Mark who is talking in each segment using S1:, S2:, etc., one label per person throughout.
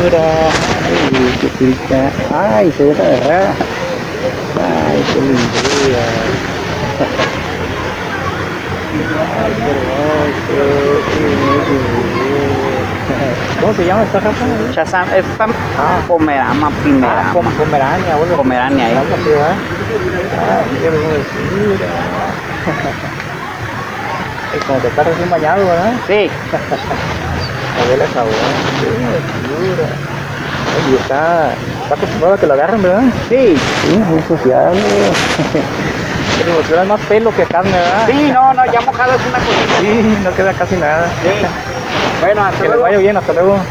S1: Ay, qué rica. Ay, se deja agarrar. Ay, qué lindura. Ay, qué hermoso. Qué hermoso. ¿Cómo se llama esta raza?
S2: Shazam es
S1: Ah,
S2: Pomerama, Primera.
S1: Pomerania, bueno.
S2: Pomerania,
S1: Algo así, ¿verdad? Ay, qué hermosura. Y como que está recién bañado, ¿verdad?
S2: Sí,
S1: A ver la jabón. Qué hermosura. Oye, está acostumbrado a que lo agarren, ¿verdad?
S2: sí.
S1: Sí, muy sociable. Qué hermosura, es más pelo que carne, ¿verdad?
S2: Sí, no, no, ya mojado es una cosita.
S1: Sí, no queda casi nada.
S2: Sí. Bueno, hasta
S1: Que les
S2: luego.
S1: vaya bien, hasta luego.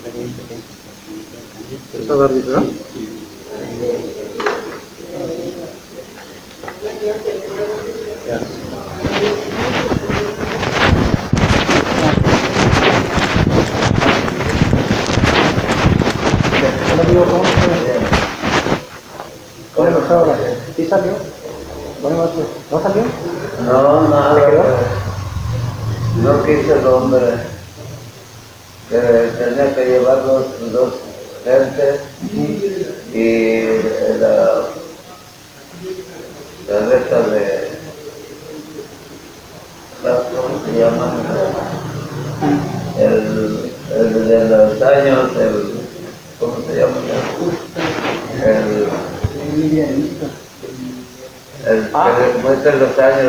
S1: ¿Está gordito, no? Ya. ¿Cómo digo? ¿Cómo lo está ahora? ¿Sí salió? Bueno, ¿no salió?
S3: No, nada.
S1: ¿Se quedó?
S3: No quise el hombre. Que tenía que llevar dos gentes y la resta de ¿cómo se llama? El de los años, ¿cómo se llama? El que muestra los años,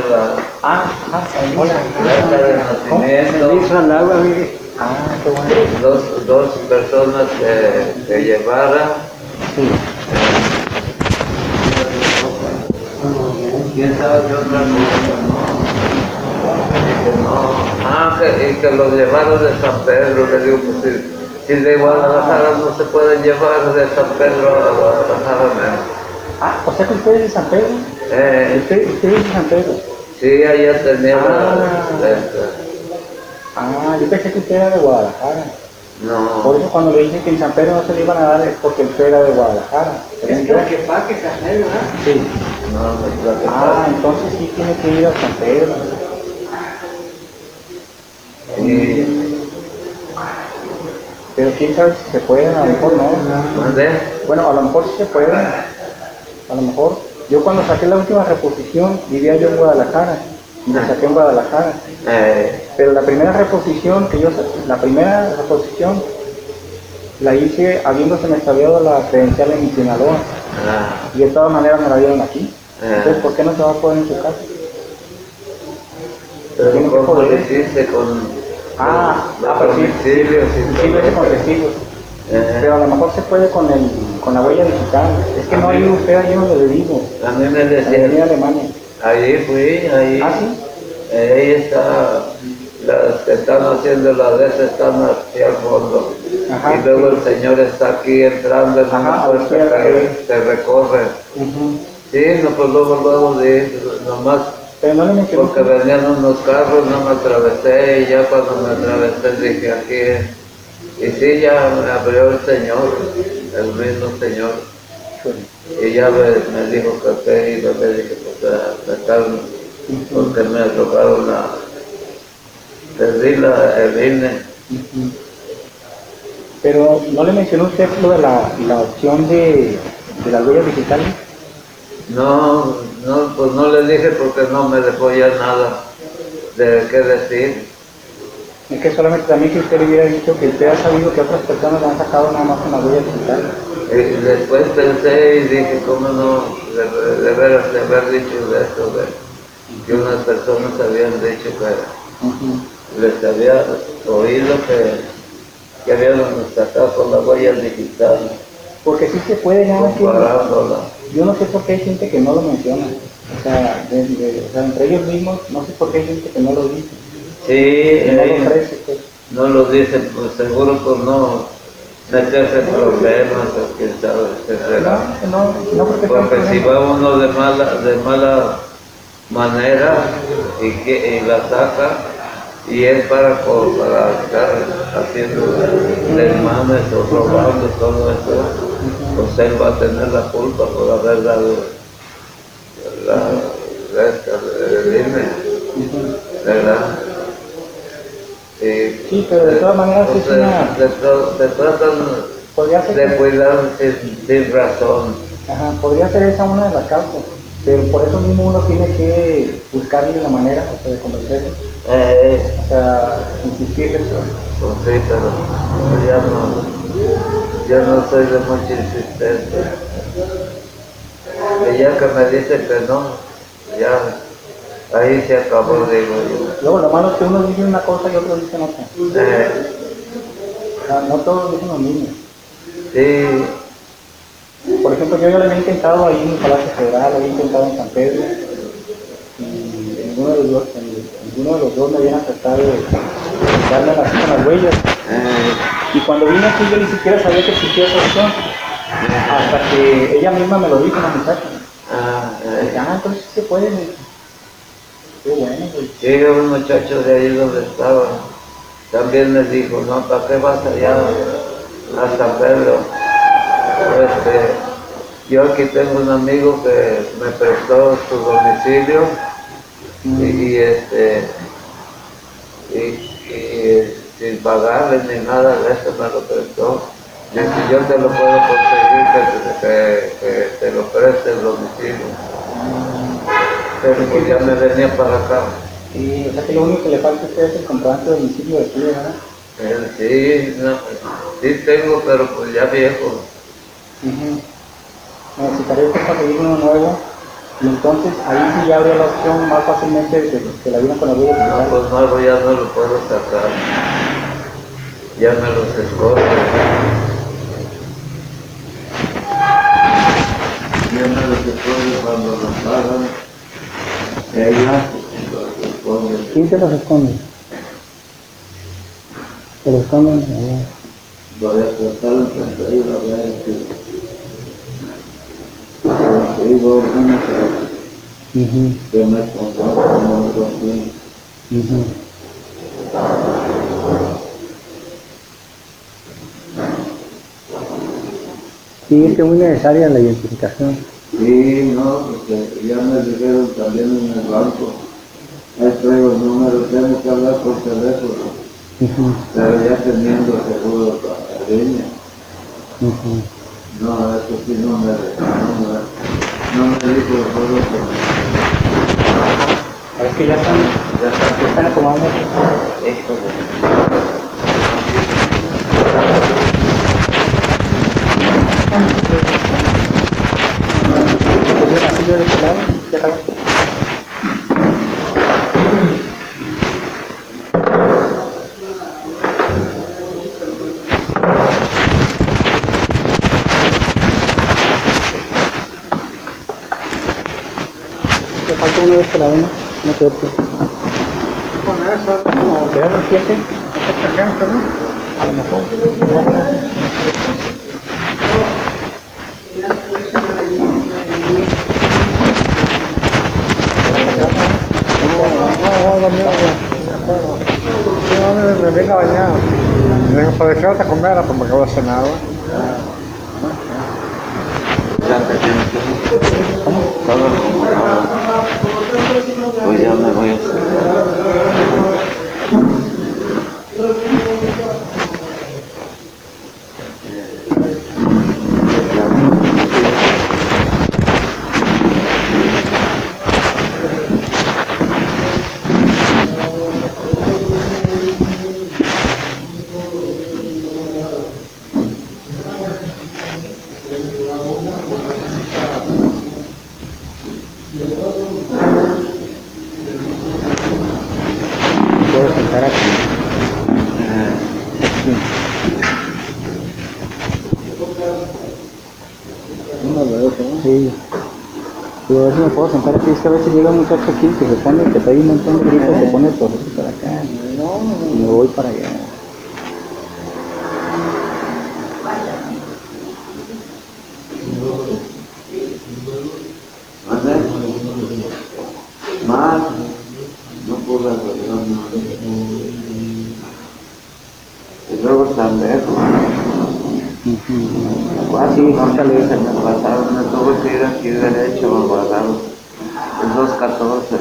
S3: la acta de nacimiento.
S1: al agua, mire. Ah, qué bueno.
S3: Dos personas que llevara.
S1: Sí.
S3: ¿Quién sabe qué otra cosa? Y que los llevaron de San Pedro. Le digo, pues si de Guadalajara no se pueden llevar de San Pedro a Guadalajara menos.
S1: Ah, o sea que usted es de San Pedro. Usted es de San Pedro.
S3: Sí, allá tenía
S1: yo pensé que usted era de Guadalajara.
S3: No.
S1: Por eso cuando le dije que en San Pedro no se le iban a dar es porque usted era de Guadalajara.
S2: Es que pa' que se hace, ¿verdad?
S1: Sí.
S3: No,
S1: Entonces sí tiene que ir a San Pedro. Pero quién sabe si se puede, a lo mejor no. Bueno, a lo mejor sí se puede. A lo mejor. Yo cuando saqué la última reposición vivía yo en Guadalajara. Y la saqué en Guadalajara. Pero la primera reposición la hice habiéndose me extraviado la credencial en Sinaloa. Y de todas maneras me la dieron aquí. Entonces, ¿por qué no se va a poder en su casa?
S3: Pero ¿cómo lo hiciste con
S1: pero sí,
S3: domicilios y
S1: sí lo hice
S3: todo
S1: con
S3: eso?
S1: testigos. Pero a lo mejor se puede con la huella digital. Es que no hay usted ahí donde le digo.
S3: A mí me
S1: En
S3: decían,
S1: Alemania.
S3: ahí fui, ahí.
S1: ¿Ah, sí?
S3: Ahí está, las que están haciendo la de esa están aquí al fondo.
S1: Ajá,
S3: Y luego el señor está aquí entrando en una
S1: Ajá,
S3: puerta que se recorre. Sí, no, pues luego nomás
S1: Pero no le mencioné.
S3: porque venían unos carros, no me atravesé y ya cuando me atravesé dije aquí es. Y sí, ya me abrió el señor, el mismo señor. Y ya me dijo que qué iba, le dije pues a estar, porque me tocaron perdí el INE.
S1: Pero no le mencionó usted lo de la opción de las huellas digitales.
S3: No, pues no le dije porque no me dejó ya nada de qué decir.
S1: Es que solamente también que usted le hubiera dicho que usted ha sabido que otras personas le han sacado nada más con las huellas digitales.
S3: Y después pensé y dije, ¿cómo no? De veras de haber dicho de esto, que unas personas habían dicho que les había oído que habían sacado con las huellas digitales.
S1: Porque sí se puede, ya
S3: comparándola.
S1: Yo no sé por qué hay gente que no lo menciona. O sea, entre ellos mismos, no sé por qué hay gente que no lo dice.
S3: Sí,
S1: No lo ofrece, pues.
S3: no lo dicen, pues seguro por no meterse en problemas o quién sabe qué será. Porque si va uno de mala manera y la saca y es para estar haciendo desmanes o robando todo eso, pues él va a tener la culpa por haber dado el INE, ¿verdad?
S1: Sí, pero de todas maneras es una...
S3: Se tratan de cuidar sin razón.
S1: Ajá, podría ser esa una de las causas, pero por eso mismo uno tiene que buscarle la manera, o sea, de convencerle. O sea, insistirle.
S3: Pues sí, pero ya no soy de mucha insistencia. Y ya que me dice que no, ya ahí se acabó, digo yo.
S1: Luego lo malo es que uno dice una cosa y otro dice otra. No todos dicen lo mismo.
S3: Sí.
S1: Por ejemplo, yo ya lo había intentado ahí en el Palacio Federal, lo había intentado en San Pedro, y ninguno de los dos me habían aceptado de darme con las huellas. Y cuando vine aquí yo ni siquiera sabía que existía esa opción. Hasta que ella misma me lo dijo, la muchacha. Entonces se puede. Qué bueno, güey.
S3: Sí, un muchacho de ahí donde estaba, también me dijo, no, ¿para qué vas allá a San Pedro? Yo aquí tengo un amigo que me prestó su domicilio y sin pagarle ni nada de eso me lo prestó. Y si yo te lo puedo conseguir, que te lo preste el domicilio. Pero pues ya me venía para acá.
S1: Sí, o sea que lo único que le falta a usted es el comprobante de domicilio de aquí, ¿verdad?
S3: Sí, no, sí tengo, pero pues ya viejo.
S1: Necesitaría usted conseguir uno nuevo. Y entonces ahí sí ya habría la opción más fácilmente de que la vieran con la vida de
S3: No, pues nuevo ya no lo puedo sacar. Ya me los escoge. Ya me los escoge cuando los pagan. Y ahí los escoge.
S1: ¿Quién te los esconde? ¿Te los esconden?
S3: Voy a tratar de enfrentar y la verdad es que digo una que me ponga como algo así.
S1: Sí, es que es muy necesaria la identificación.
S3: Sí, no, porque ya me dijeron también en el banco, ahí traigo el número, tengo que hablar por teléfono, pero ya teniendo seguro la línea. No, eso sí no me dijo solo
S1: que... Es que ya están acomodando esto. De este lado, ya acabó. Le falta uno de este lado, no creo que.
S2: Con eso, como
S1: ¿Te das los 7?
S2: a lo mejor. Me vengo a bañar. Me vengo para dejar a comer, pues me acabo de cenar.
S3: Pues ya me voy a hacer.
S1: Puedo sentar aquí. Sí. Pero a ver si me puedo sentar aquí, es que a veces llega un muchacho aquí que se pone, que trae un montón de gritos, se pone todo para acá. Y me voy para allá.
S3: Más, no puedo arreglar nada. Y luego tan lejos. Cuatro camiones se me pasaron, me tuve que ir aquí derecho a Guadalajara. Es 214.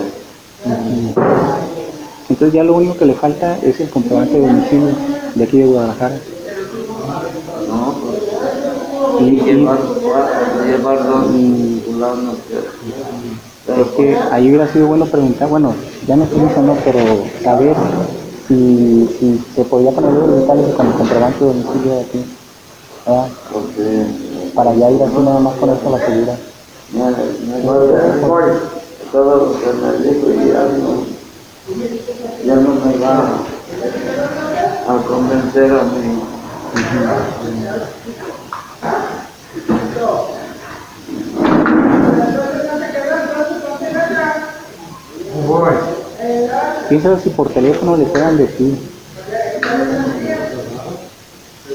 S1: Entonces ya lo único que le falta es el comprobante de domicilio de aquí de Guadalajara.
S3: No, pues, llevar dos fulanos.
S1: Es que ahí hubiera sido bueno preguntar, bueno, ya no se hizo, no, pero saber si se podía poner los detalles con el comprobante de domicilio de aquí, ¿verdad?
S3: Porque
S1: Para ya ir así nada más con esto a la segura.
S3: Todo lo que me dijo ya no me va a convencer a mí.
S1: Quién sabe si por teléfono le puedan decir.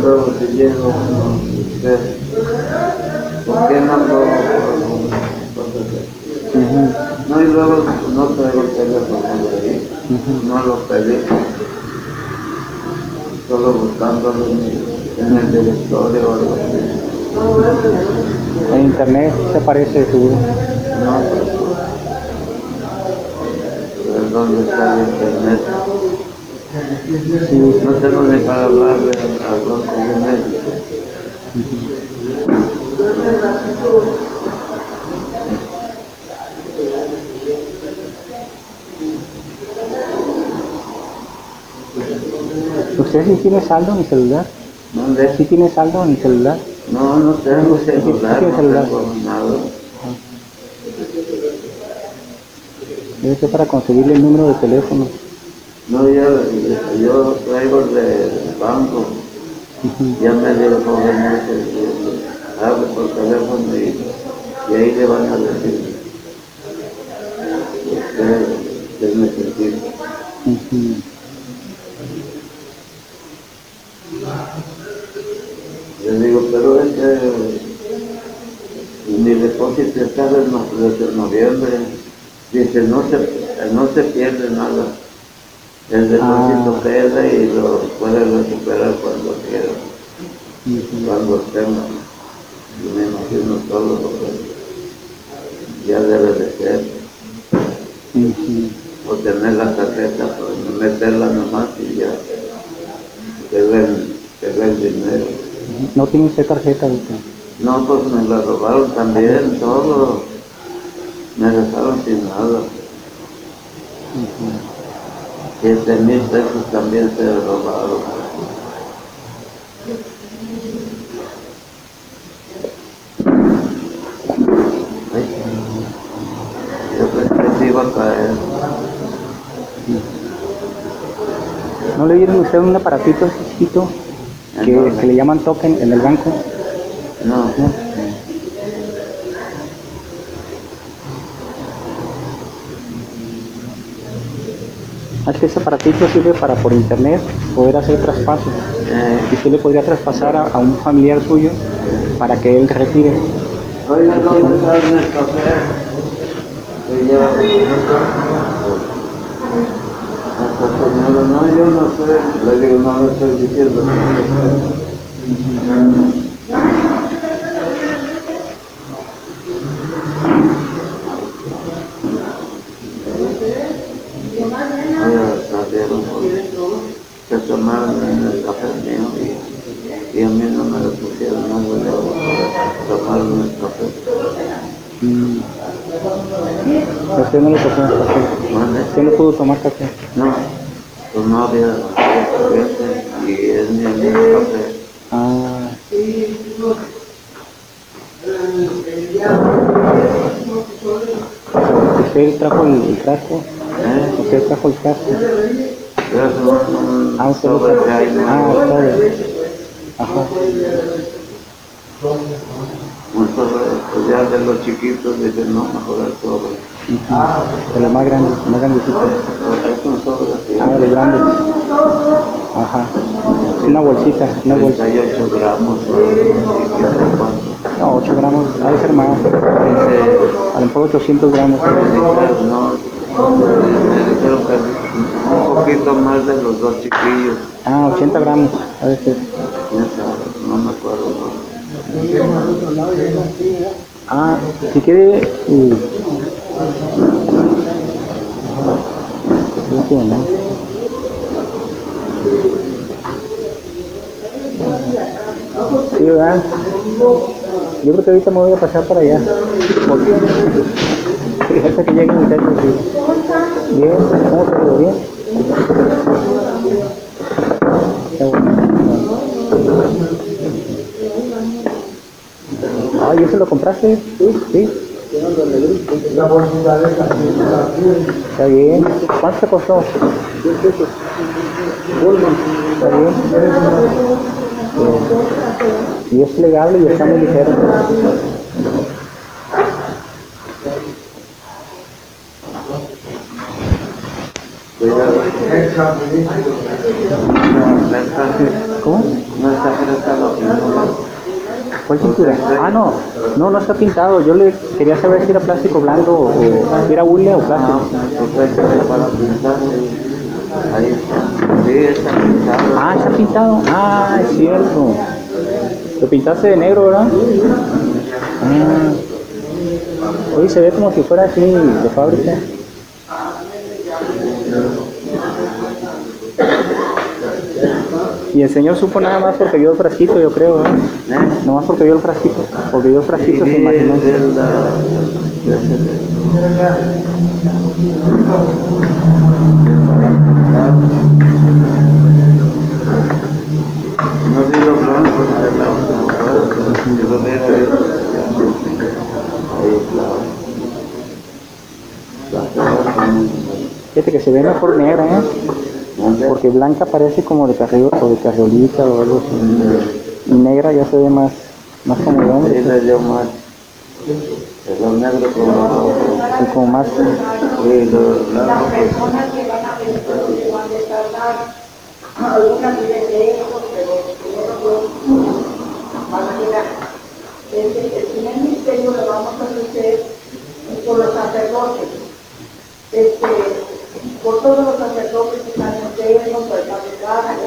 S3: luego si llego, ¿por qué no lo no, y luego no traigo el teléfono de ahí, no lo pedí, solo buscándolo en el directorio o algo así.
S1: En internet se aparece seguro.
S3: No, pero ¿dónde está el internet?
S1: Sí.
S3: No tengo ni para hablarle al banco de México.
S1: ¿Usted sí tiene saldo en el celular?
S3: ¿Dónde?
S1: ¿Sí tiene saldo en el celular?
S3: No, no tengo celular,
S1: ¿Tiene celular?
S3: no tengo nada.
S1: Debe ser para conseguirle el número de teléfono.
S3: No, yo traigo el del banco. Ya me dio el joven ese que hable por teléfono y ahí le van a decir que necesito. Le digo, pero es que mi depósito está desde noviembre. Dice, no se pierde nada. El depósito queda y lo puede recuperar cuando quiera. Cuando tenga. Yo me imagino todo lo que ya debe de ser. O tener la tarjeta, pues meterla nomás y ya. Que den dinero.
S1: ¿No tiene usted tarjeta ahorita?
S3: No, pues me la robaron también, todo. Me dejaron sin nada. 7,000 pesos también se robaron. Yo pensé que iba a caer.
S1: ¿No le dieron usted un aparatito chiquito que le llaman token en el banco?
S3: No.
S1: Es que ese aparatito sirve para por internet poder hacer traspasos. Y usted le podría traspasar a un familiar suyo para que él retire.
S3: Oiga, ¿dónde está el café? Hasta señora, no, yo no sé. Le digo, no le estoy diciendo. Se tomaron el café mío y a mí no me lo pusieron nada de agua para tomaron el café.
S1: ¿Usted no le tocó café? ¿Usted no pudo tomar café?
S3: No, pues no había corriente y es mi amigo café.
S1: Ah. ¿Usted trajo el frasco? ¿Usted trajo el frasco?
S3: Es un sobre que hay.
S1: sobre. Ajá.
S3: Un sobre, pues ya de los chiquitos dicen no, mejor el sobre.
S1: De lo más grande, más grandecito.
S3: Es un sobre así.
S1: Ah, de grande. Ajá. Una bolsita, una bolsa.
S3: 38 gramos.
S1: No, 8 gramos, ha de ser más. A lo mejor 800 gramos.
S3: No, me dijeron que un poquito más de los dos chiquillos.
S1: Ah, 80 gramos, a veces.
S3: No me acuerdo.
S1: Ah, si quiere... ¿no? Sí, ¿verdad? Yo creo que ahorita me voy a pasar para allá. Hasta que lleguen muchachos. Bien, ¿cómo se quedó? Bien. Está bueno. Ah, ¿y eso lo compraste? Sí. Está bien. ¿Cuánto te costó? Está bien. Y es plegable y está muy ligero.
S3: Cuidado.
S1: ¿Cómo?
S3: No está pintado.
S1: ¿Cuál pintura? Ah, no. No está pintado. Yo le quería saber si era plástico blando o si era hule o plástico.
S3: Para pintar. Ahí está. Sí, está pintado.
S1: Ah, está pintado. Ah, es cierto. Lo pintaste de negro, ¿verdad? Oye, se ve como si fuera así de fábrica. Y el señor supo nada más porque vio el frasquito, yo creo, ¿eh? No más porque vio el frasquito. Porque vio el frasquito se imaginó.
S3: No vi los blancos,
S1: Fíjate que se ve mejor negra, ¿eh? Porque blanca parece como de carriolita o algo así. Y negra ya se ve más como de hombre.
S3: Los negros
S1: Y como más...
S4: Las personas que van a ver que van a descargar algunas viven de eso, pero primero van a llegar. El primer misterio lo vamos a hacer por los sacerdotes. Por todos los sacerdotes que están enfermos, por el catedral,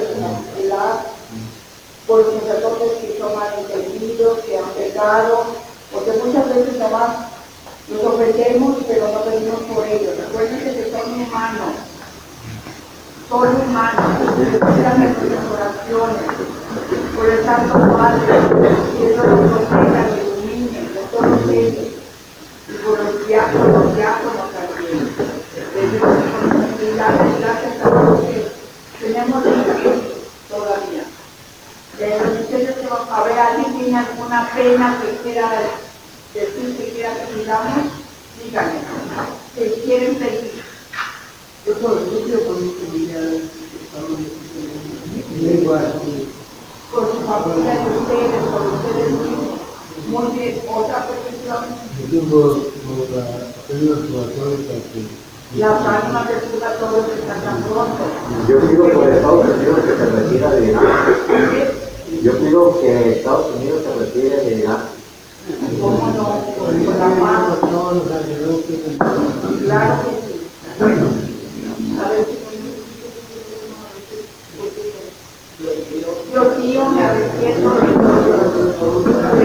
S4: por los sacerdotes que son malentendidos, que han pecado, porque muchas veces nomás los ofrecemos, pero no pedimos por ellos. Recuérdense que son humanos, necesitan nuestras oraciones, por el Santo Padre, que eso los proteja, que ilumine, de todos ellos, y por los diáconos también. Gracias a Dios que tenemos hijos todavía. Los ustedes que van a ver, alguien tiene alguna pena que quiera decir, que quiera que pidamos, díganme, que quieren pedir. Yo quiero con mi familia, con su familia de ustedes, con ustedes mismos. Muy bien, otra petición. Las ánimas del purgatorio que están tan pronto.
S5: Yo pido por Estados Unidos que se retira de Irak. Yo pido que Estados Unidos se retire de Irak.
S4: ¿Cómo no? Con la mano. Claro que sí. A ver si Dios mío, me arrepiento de todo,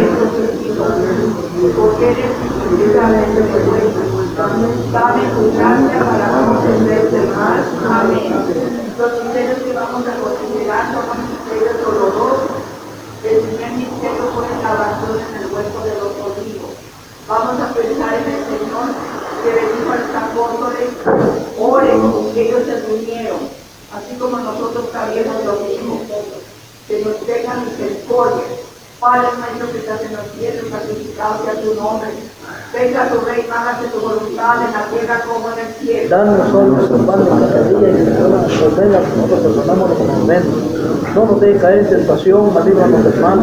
S4: porque eres infinitamente bueno. Dame tu gracia para no ofenderte mal. Amén. Los misterios que vamos a considerar son los misterios dolorosos. El primer misterio fue la oración en el huerto de los olivos. Vamos a pensar en el Señor que bendijo a los apóstoles, oren, que ellos se reunieron, así como nosotros también nos lo mismos. Que nos tengan misericordia. Padre nuestro que estás en los cielos, santificado sea tu nombre. Venga tu reino, hágase tu voluntad en la tierra como en el cielo.
S6: Danos hoy nuestro pan de cada día y perdona nuestras ofensas, que nosotros perdonamos los que nos ofenden. No nos dejes caer en tentación, mas líbranos del mal.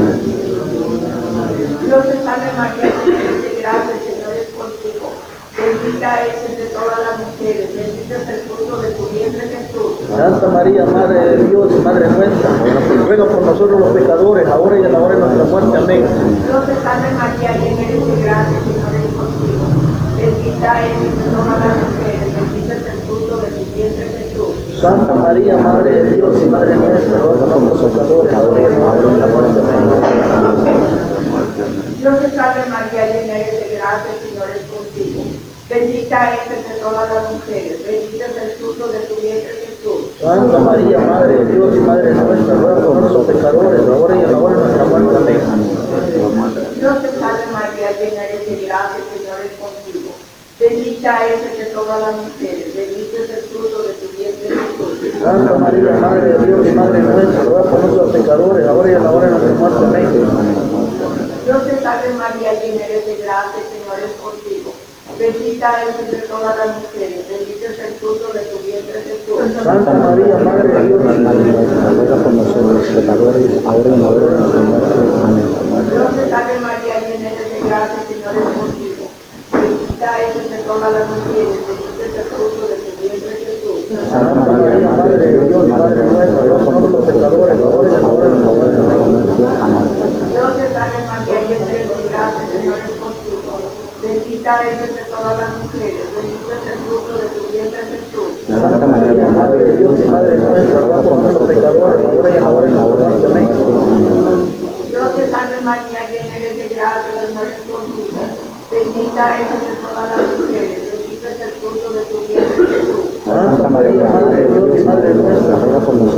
S4: Dios te salve María, llena de gracia, el Señor es contigo. Bendita es entre todas las mujeres, bendito es el fruto de tu vientre Jesús.
S6: Santa María, Madre de Dios y Madre nuestra, ruega por nosotros los pecadores, ahora y en la hora de nuestra muerte. Amén.
S4: Dios te salve María, llena eres de gracia, el Señor es contigo. Bendita es entre todas las mujeres, bendito es el fruto de tu vientre Jesús.
S6: Santa María, Madre de Dios y Madre nuestra, ruega por los pecadores, ahora y en la hora de nuestra muerte. Amén.
S4: Dios te salve María, llena eres de gracia, el Señor es contigo. Bendita es entre todas las mujeres, bendito es el fruto de tu vientre Jesús.
S6: Santa María, Madre de Dios y Madre nuestra, ruega por nosotros pecadores, ahora y en la hora de nuestra muerte. Amén.
S4: Dios te salve María, llena eres de gracia, el Señor es contigo. Bendita es entre todas las mujeres, bendito es el fruto de tu vientre Jesús.
S6: Santa María, Madre de Dios y Madre nuestra, ruega por nosotros pecadores, ahora y en la hora de nuestra muerte. Amén.
S4: Dios te salve María, llena eres de gracia, el Señor es contigo. Bendita es entre todas las mujeres, bendito es el fruto de tu vientre Jesús.
S6: Santa María, Madre de Dios y Madre nuestra,
S1: ruega por nosotros pecadores, ahora y en la hora de nuestra muerte. Amén.
S4: Dios te salve María, llena eres de gracia, el Señor es contigo. Bendita es entre todas las mujeres, bendito es el fruto de tu vientre Jesús.
S1: Santa María,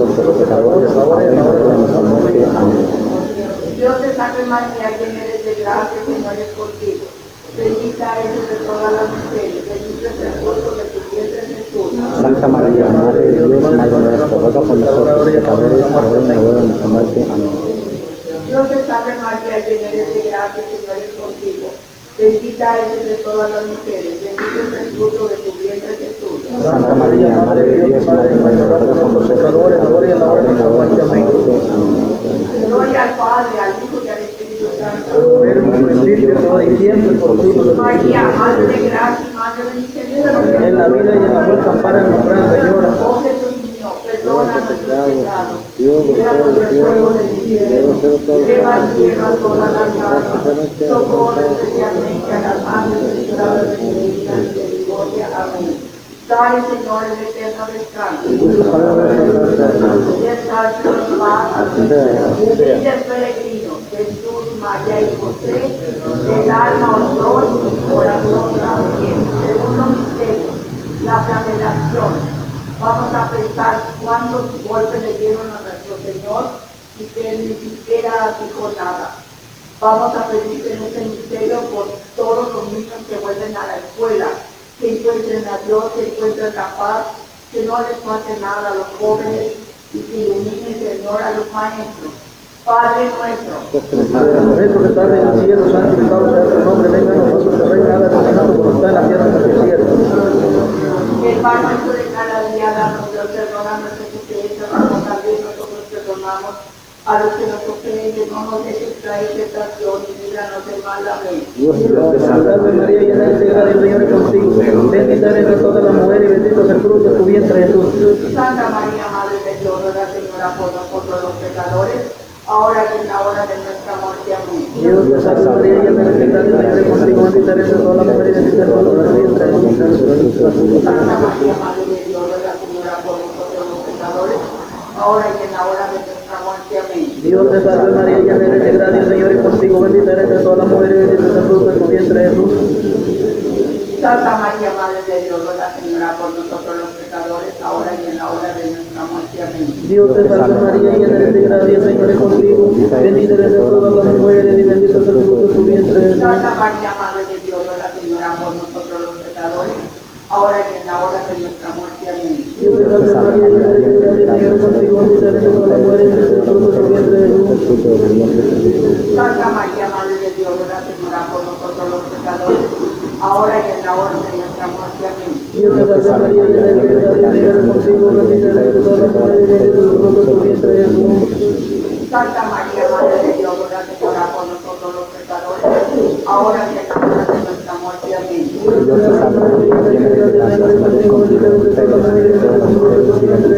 S6: nosotros los pecadores, ahora y en la hora de nuestra muerte. Amén.
S4: Dios te salve María, llena eres de gracia, el Señor es contigo. Bendita eres entre todas las mujeres, bendito es el fruto de tu vientre Jesús.
S6: Santa María, Madre de Dios, Madre nuestra, ruega por nosotros los pecadores, ahora y en la hora de nuestra muerte. Amén.
S4: Dios te salve María, llena eres de gracia, el Señor es contigo. Bendita eres entre todas las mujeres, bendito es el fruto de tu vientre Jesús.
S6: Santa María, Madre de Dios, Madre nuestra, ruega por nosotros pecadores, ahora y en la hora de nuestra muerte. Amén.
S4: Gloria al Padre, al Hijo y al Espíritu Santo. María, Madre de gracia y Madre de misericordia.
S6: En la vida y en la muerte, ampara nuestra Señora.
S4: Oh Jesús mío, perdona nuestros pecados. Líbranos del fuego del infierno. Lleva al cielo a todas las almas. Socorre especialmente a las más necesitadas de tu divina misericordia. Amén. Dale, Señor, el eterno descanso. Descanso en paz. Humildes peregrinos, Jesús, María y José, del alma honor y corazón también. Segundo misterio, la flagelación. Vamos a pensar cuántos golpes le dieron a nuestro Señor y que Él ni siquiera dijo nada. Vamos a pedir en este misterio por todos los niños que vuelven a la escuela, que encuentren a Dios, que encuentren la paz, que no les pase nada a los jóvenes y que ilumine, Señor, a los maestros. Padre nuestro,
S6: Nuestro que estás en el cielo, santificado sea tu nombre, venga a nosotros tu reino, hágase tu voluntad en la tierra como en el cielo.
S4: el pan nuestro de cada día, danos, Dios, perdona nuestras ofensas, como también nosotros perdonamos a los que nos ofenden, no nos dejes caer en tentación y líbranos del mal. Amén.
S6: Dios te salve María, llena eres de gracia, el Señor es contigo. Bendita eres entre todas las mujeres y bendito es el fruto de tu vientre Jesús.
S4: Santa María, Madre de Dios, ruega, Señora, por nosotros los pecadores, ahora y en la hora de nuestra muerte. Amén.
S6: Dios te salve María, llena eres de gracia, el Señor es contigo. Bendita eres entre todas las mujeres y bendito es el fruto de tu vientre Jesús.
S4: Santa María, Madre de Dios, ruega, Señora, por nosotros los pecadores, ahora y en la hora de nuestra muerte. Amén.
S6: Dios te salve María, llena eres de gracia, el Señor es contigo. Bendita eres entre todas las mujeres y bendito es el fruto de tu vientre Jesús.
S4: Santa María, Madre de Dios, ruega, Señora, por nosotros los pecadores, ahora y en la hora de nuestra muerte. Amén.
S6: Dios te salve María, llena eres de gracia, el Señor es contigo. Bendita eres de todas las mujeres y bendito es el fruto de tu vientre Jesús.
S4: Santa María, Madre de Dios, ruega, Señora, por nosotros los pecadores, ahora y en la hora de nuestra muerte. Amén.
S6: Dios te salve María, llena eres de gracia, el Señor es contigo. Bendita eres de todas las mujeres y bendito es el fruto de tu vientre Jesús.
S4: Santa María, Madre de Dios, ruega, Señora, por nosotros los pecadores, ahora y en la hora de nuestra muerte. Amén.
S6: Dios te salve María, llena eres de gracia, el Señor es contigo. Bendita eres de todas las mujeres y bendito es el fruto de tu vientre Jesús.
S4: Santa María, Madre de Dios, ruega, Señora, por nosotros los pecadores, ahora y en la hora de nuestra muerte. Amén.
S6: Dios te salve María, llena eres de gracia, el Señor es contigo. Bendita eres de todas las mujeres y bendito es el fruto de tu vientre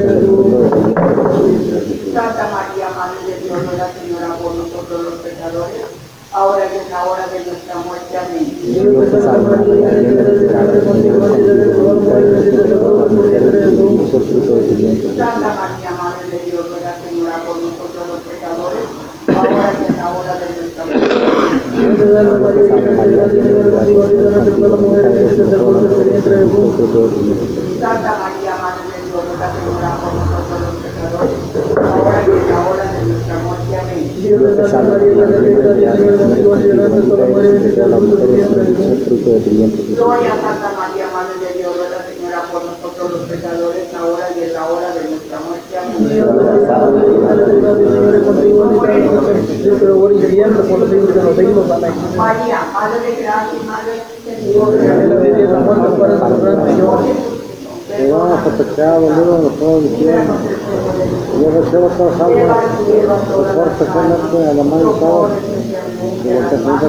S6: Jesús.
S4: Santa María, Madre de Dios, ruega, Señora, por nosotros los pecadores, ahora y en la hora de nuestra muerte. Amén.
S6: Dios te salve María, llena eres de gracia, el Señor es contigo. Bendita eres de todas las mujeres y bendito es el fruto de tu vientre Jesús.
S4: Santa María, Madre de Dios, ruega, Señora, por nosotros los pecadores, ahora y en la hora de nuestra muerte.
S6: Dios te salve María, llena eres de gracia, el Señor es contigo. Bendita eres de todas las mujeres y bendito es el fruto de tu vientre Jesús.
S4: Santa María, Madre de Dios, ruega, Señora, por nosotros los pecadores, ahora y en la hora de nuestra muerte. Amén.
S6: Dios te salve María, llena eres de gracia, el Señor es contigo. Bendita eres de todas las mujeres y bendito es el fruto de tu vientre Jesús.
S4: Gloria a Santa María, Madre de Dios, ruega, Señora, por nosotros los pecadores, ahora y en la hora de nuestra muerte. Amén.
S6: Dios te salve María, llena eres de gracia, el Señor es contigo. Bendita eres Dios te ahora y siempre por los siglos de los siglos. Amén.
S4: María, Madre de gracia y Madre de
S6: En la
S4: misericordia,
S6: vida y en la muerte, para nuestro gran Señor.
S4: perdona
S2: nuestro pecado, líbranos todo el infierno. Yo recibo todas las almas, por especialmente a la madre de todos, y a la Santa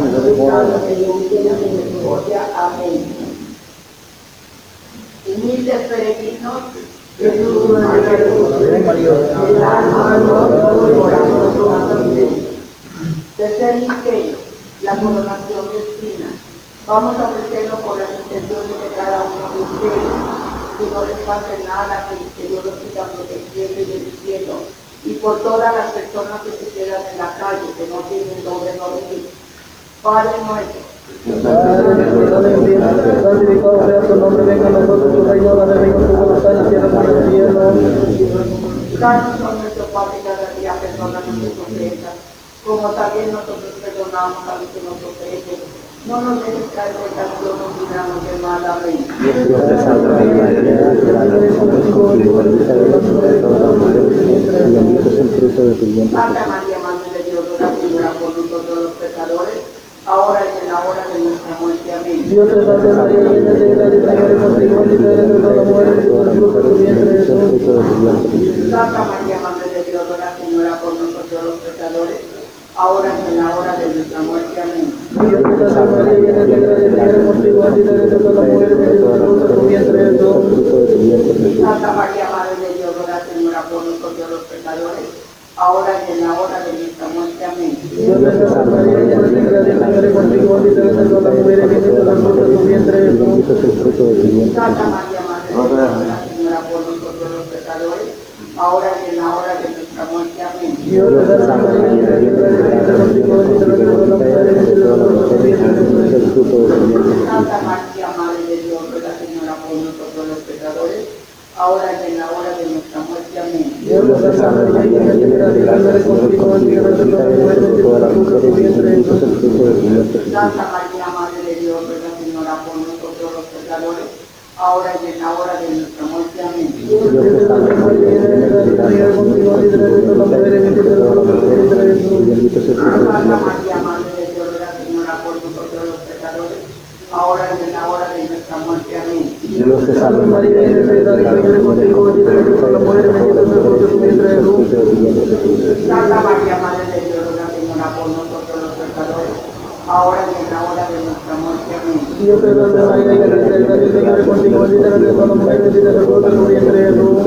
S4: misericordia. Amén. Humildes peregrinos, Jesús, María y José, el alma, el corazón. Tercer misterio, la coronación de espinas. Vamos a ofrecerlo por las intenciones de cada uno de ustedes, que no les pase nada, que Dios los siga protegiendo y bendiciendo, y por todas las personas que se quedan en la calle, que no tienen donde dormir. Padre nuestro,
S6: santificado sea tu nombre, venga a nosotros tu reino, hágase tu voluntad en la tierra como en el cielo.
S4: Danos a nuestro Padre cada día, perdona nuestras ofensas, como también nosotros perdonamos a los que nos ofenden. No nos dejes caer en tentación, nos libramos del mal. Amén.
S2: Dios te salve María, llena de gracia, el Señor es contigo, bendita eres entre todas las mujeres, y bendito es el fruto de tu vientre.
S4: Santa María, Madre de Dios, ruega Señora por nosotros los pecadores, ahora y en la hora de nuestra muerte. Amén.
S6: Dios te salve María, llena de gracia, el Señor es contigo, bendita eres entre todas las mujeres, y el fruto de tu vientre Jesús.
S4: Santa María, Madre de Dios, ruega Señora por nosotros los pecadores, ahora y en la hora de nuestra muerte. Amén.
S6: Dios te salve María, llena de gracia, el Señor es contigo, bendita eres entre todas las mujeres, y el fruto de tu vientre Jesús.
S4: Santa María, Madre de Dios, ruega Señora por nosotros los pecadores, ahora y en la hora de nuestra muerte. Amén.
S6: Dios te salve María, llena de gracia, el Señor es contigo, bendita eres entre todas las mujeres, y bendito es el fruto de tu vientre Jesús.
S4: Santa María, Madre de Dios, ruega Señora por nosotros los pecadores, ahora y en la hora de nuestra muerte. Amén.
S6: Dios te salve María, llena de gracia, el Señor es contigo, bendita eres entre todas las mujeres, y bendito es el fruto de tu vientre
S4: Santa María, Madre de Dios, ruega Señora por nosotros los pecadores, ahora y en la hora de nuestra muerte. Amén.
S6: Dios te salve María, llena de gracia, el Señor es contigo, bendita eres entre todas las mujeres, y bendito es el fruto de tu vientre Jesús.
S4: Santa María, Madre de Dios, ruega Señora por nosotros los pecadores, ahora y en la hora de nuestra muerte. Amén.
S6: Dios te salve María, llena de gracia, el Señor es contigo, bendita eres entre todas las mujeres, y bendito es el fruto de tu vientre Jesús.
S4: Santa María, Madre de Dios, ruega Señora por nosotros los pecadores, ahora y en la hora de nuestra muerte. Amén.
S2: Dios te
S6: Salve María, llena de gracia, el Señor es contigo, bendita eres entre todas las mujeres, bendito es el fruto de tu vientre Jesús.
S4: Santa María, Madre de Dios, ruega Señora por nosotros los pecadores, ahora y en la hora de nuestra muerte. Amén.
S6: Dios te salve María, llena de gracia, el Señor es contigo, bendita eres entre todas las mujeres, bendito es el fruto de tu vientre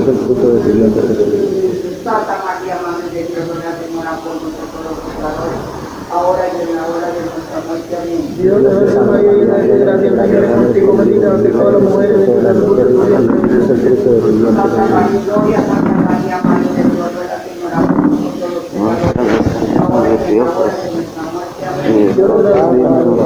S6: Jesús.
S4: Santa María, Madre de Dios, ruega Señora por nosotros los pecadores, ahora y en la hora de nuestra muerte. Amén.
S6: Dios te salve María, llena de gracia, el Señor es contigo, bendita eres entre todas las mujeres, bendito es el fruto de tu vientre
S4: Santa María, gloria, Santa María, Madre de Dios, ruega Señora por nosotros los pecadores, ahora y en la hora de nuestra muerte. Amén.
S6: Dios te salve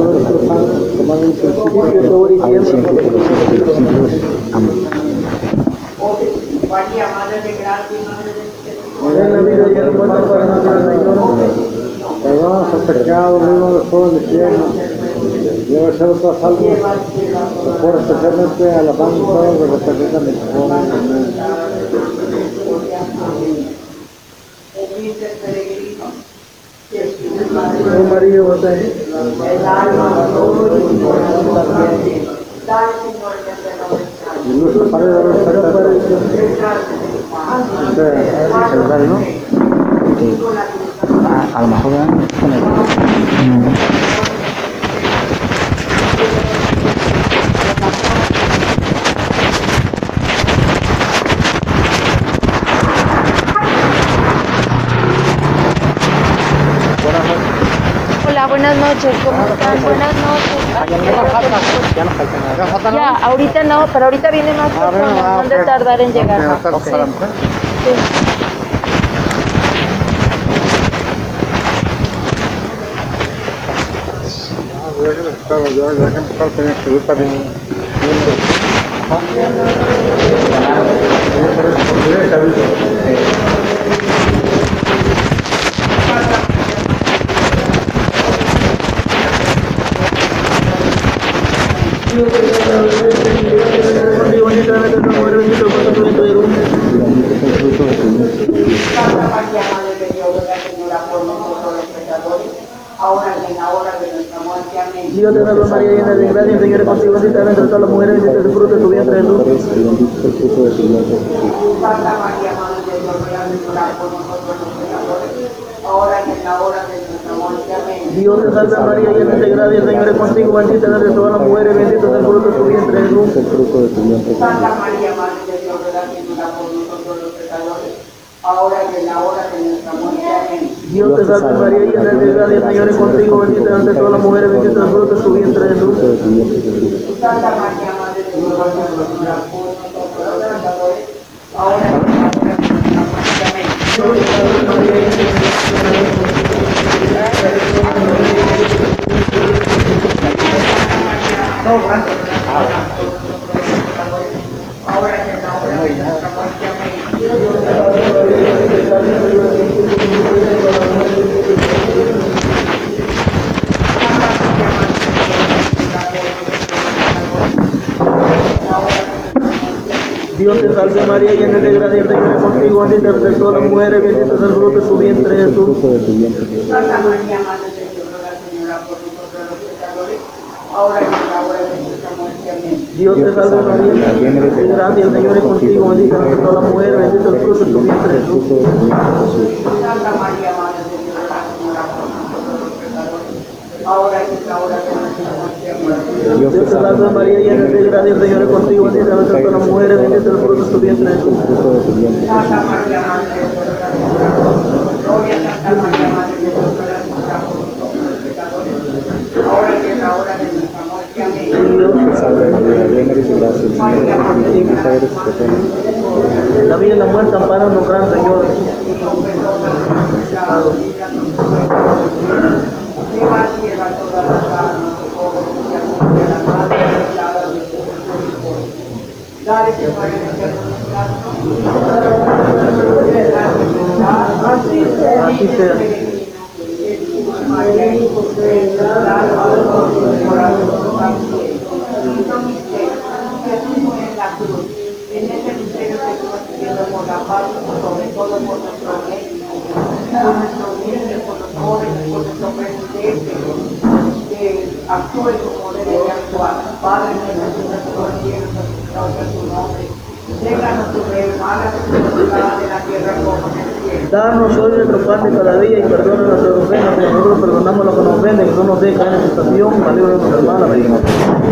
S4: María, Madre de gracia y Madre de misericordia,
S6: en la vida y en la muerte para nosotros, Señor.
S2: Perdona los pecados, libro de fuego del infierno, lleva el cielo todas salvas, por especialmente a la paz de todos de los que tengan Amén.
S4: humildes peregrinos, que es
S6: Oh María, José.
S4: el alma, todo y el corazón también. Dale, Señor, que se lo
S2: Y nuestro Padre de los pecados,
S1: celular, ¿no? A lo mejor con el...
S7: Hola, buenas noches, ¿cómo están? Buenas noches.
S1: Ya nos falta nada.
S7: Ya, ahorita no, pero ahorita viene más personas, ¿dónde tardar en llegar? Sí. Sí.
S4: Santa María, Madre de Dios, ruega Señora por nosotros los pecadores, ahora y en la hora de nuestra muerte. Amén.
S6: Dios te salve María, llena de gracia, el Señor es contigo, bendita eres entre todas las mujeres, bendito es el fruto de tu vientre Jesús.
S4: Santa María, Madre de Dios, ruega Señora por nosotros los pecadores, ahora y en la hora de nuestra muerte. Amén.
S6: Dios te salve María, llena de gracia, el Señor es contigo, bendita eres entre todas las mujeres, bendito es el fruto de tu vientre Jesús.
S4: Santa María, Madre de Dios, ruega Señora por nosotros los pecadores, ahora y en la hora de nuestra muerte. Amén.
S6: Dios te salve María, llena de gracia, el Señor es contigo, bendita eres entre todas las mujeres, bendito es el fruto de tu vientre Jesús.
S4: Santa María, Madre de Dios, ruega Señora por nosotros los pecadores, ahora y en la hora de nuestra muerte. Amén. Ahora y en la hora de nuestra muerte. Amén.
S6: Dios te salve María, llena de gracia, el Señor es contigo, bendita eres todas las mujeres, bendito es el fruto de tu vientre Jesús.
S4: Santa María, Madre de Dios, ruega Señora por nosotros los pecadores, ahora y en la hora de nuestra muerte. Amén.
S6: Dios te salve María, llena de gracia, el Señor es contigo, bendita eres todas las mujeres, bendito es el fruto de tu vientre Jesús.
S4: Santa María, Madre de Dios, ruega Señora por nosotros los pecadores, ahora y en la hora de nuestra muerte. Amén.
S6: Dios te salve María, llena de gracia, el Señor es contigo, bendita eres todas las mujeres, bendito es el fruto de tu vientre Jesús.
S4: Santa María, Madre de Dios, ruega Señora por nosotros. Gloria a Santa María, Madre de Dios, ruega Señora por nosotros los pecadores, ahora y en la hora de nuestra muerte. Amén.
S6: La vida y la muerte amparanos, gran Señor.
S4: Lleva al cielo a todas las almas, socorro y a la madre deseada de Jesús. Dale que muere en el
S6: Así sea.
S4: María y José, en ese misterio que estamos pidiendo por la paz, sobre todo por nuestro rey, por nuestros líderes, por los jóvenes, por nuestro presidente, que actúe como debe de actuar. Padre nuestro que estás en los cielos, santificado sea tu nombre. Déjanos tu reino, hágase tu voluntad en la tierra como en el cielo.
S6: Danos hoy nuestro pan de cada día y perdona nuestras ofensas, como nosotros perdonamos a los que nos ofenden, y no nos dejes caer en tentación, mas líbranos del mal. Amén.
S4: Dios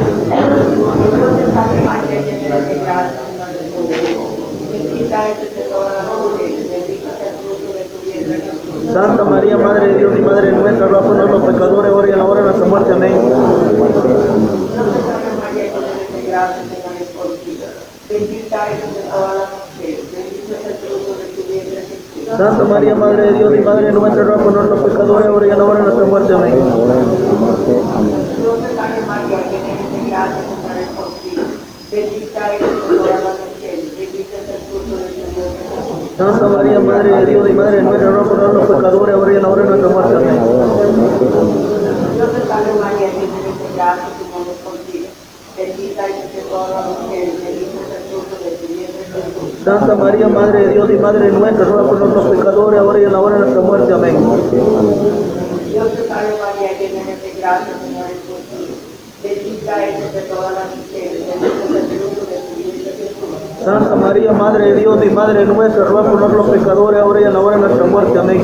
S4: te salve María, llena eres de gracia, Señor es contigo. Bendita eres entre todas las mujeres, bendito es el fruto de tu vientre Jesús.
S6: Santa María, Madre de Dios y Madre nuestra, ruega por nosotros los pecadores, ahora y en la hora de nuestra muerte. Amén.
S4: Dios te salve María, llena eres de gracia, Señor es contigo. Bendita eres entre todas las mujeres, bendito es el fruto de tu vientre Jesús.
S6: Santa María, Madre de Dios y Madre nuestra, ruega por nosotros los pecadores, ahora y en la hora de nuestra muerte. Amén.
S4: Dios te salve María, llena eres de gracia, Señor es contigo. Bendita eres entre todas las mujeres, bendito es el fruto de tu vientre Jesús.
S6: Santa María, Madre de Dios y Madre nuestra, ruega por nosotros los pecadores, ahora y en la hora de nuestra muerte. Amén.
S4: Dios te salve María, llena eres de gracia, Señor es contigo. Bendita eres entre todas las mujeres, bendito es el fruto de tu vientre Jesús.
S6: Santa María, Madre de Dios y Madre nuestra, ruega por nosotros los pecadores, ahora y en la hora de nuestra muerte. Amén.
S4: Dios te salve María, llena eres de gracia, Señor es contigo. Bendita eres entre todas las mujeres, bendito es el fruto de tu vientre Jesús.
S6: Santa María, Madre de Dios y Madre nuestra, ruega por nosotros los pecadores, ahora y en la hora de nuestra muerte. Amén.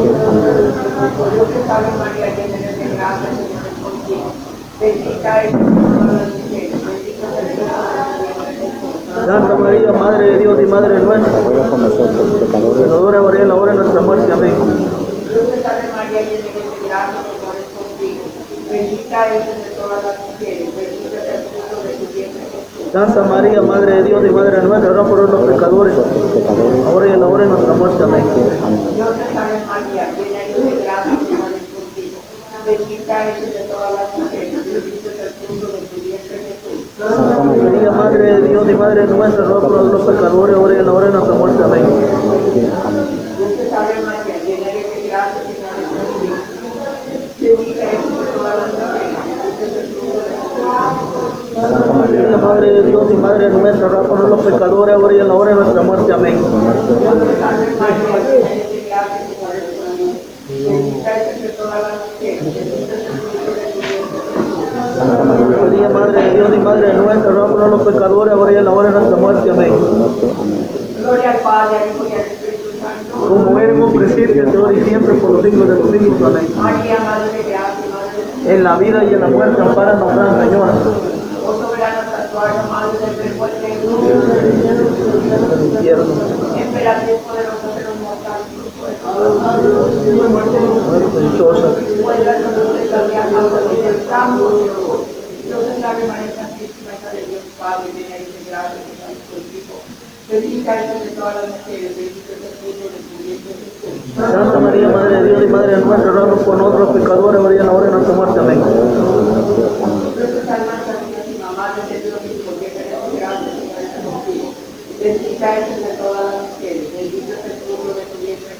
S4: Dios te salve María, llena eres de gracia, Señor es contigo. Bendita eres entre todas las mujeres, bendito es el fruto de tu vientre Jesús.
S6: Santa María, Madre de Dios y Madre nuestra, ruega por nosotros los pecadores, ahora y en la hora de nuestra muerte. Amén.
S4: Dios te salve María, llena eres de gracia, Señor es contigo. Bendita eres entre todas las mujeres, bendito es el fruto de tu vientre Jesús.
S6: Santa María, Madre de Dios y Madre nuestra, ruega por nosotros los pecadores, ahora y en la hora de nuestra muerte. Amén.
S4: Dios te salve María, llena eres de gracia, Señor es contigo. Bendita eres entre todas las mujeres, bendito es el fruto de tu vientre Jesús.
S6: Santa María, Madre de Dios y Madre nuestra, ruega por nosotros los pecadores, ahora y en la hora de nuestra muerte. Amén.
S4: Dios te salve María, llena eres de gracia, Señor es contigo. Bendita eres entre todas las mujeres, bendito es el fruto de tu vientre.
S6: Santa María, Madre de Dios y Madre nuestra, ruega por nosotros los pecadores, ahora y en la hora de nuestra muerte. Amén.
S4: Dios te salve María, llena eres de gracia, Señor es contigo. Bendita eres entre todas las mujeres, bendito es el fruto de tu vientre Jesús.
S6: Santa María, Madre de Dios y Madre nuestra, ruega por nosotros los pecadores, ahora y en la hora de nuestra muerte. Amén.
S4: Gloria al Padre, al Hijo y al Espíritu Santo.
S6: Como era en un principio, ahora y siempre, por los siglos de los siglos. Amén.
S4: María, Madre de gracia, Madre de Dios.
S6: En la vida y en la muerte, ampáranos, gran Señor.
S4: Oh soberana santuario, Madre del Verbo eterno.
S6: Infierno.
S4: Emperatriz poderosa de los mortales.
S6: Muerte dichosa.
S4: Vuelva a nosotros la vida, Padre del Santo Dios. Dios te salve María Santísima, hija de Dios Padre, llena eres de gracia, Señor es contigo. Bendita eres entre todas las mujeres, bendito es el fruto de tu vientre Jesús.
S6: Santa María, Madre de Dios y Madre nuestra, ruega por nosotros los pecadores, ahora y en la hora de nuestra muerte. Amén.
S4: Dios te salve Santísima, Madre de Dios, y por llena eres de gracia, Señor es contigo. Bendita eres entre todas las mujeres, bendito es el fruto de tu vientre Jesús.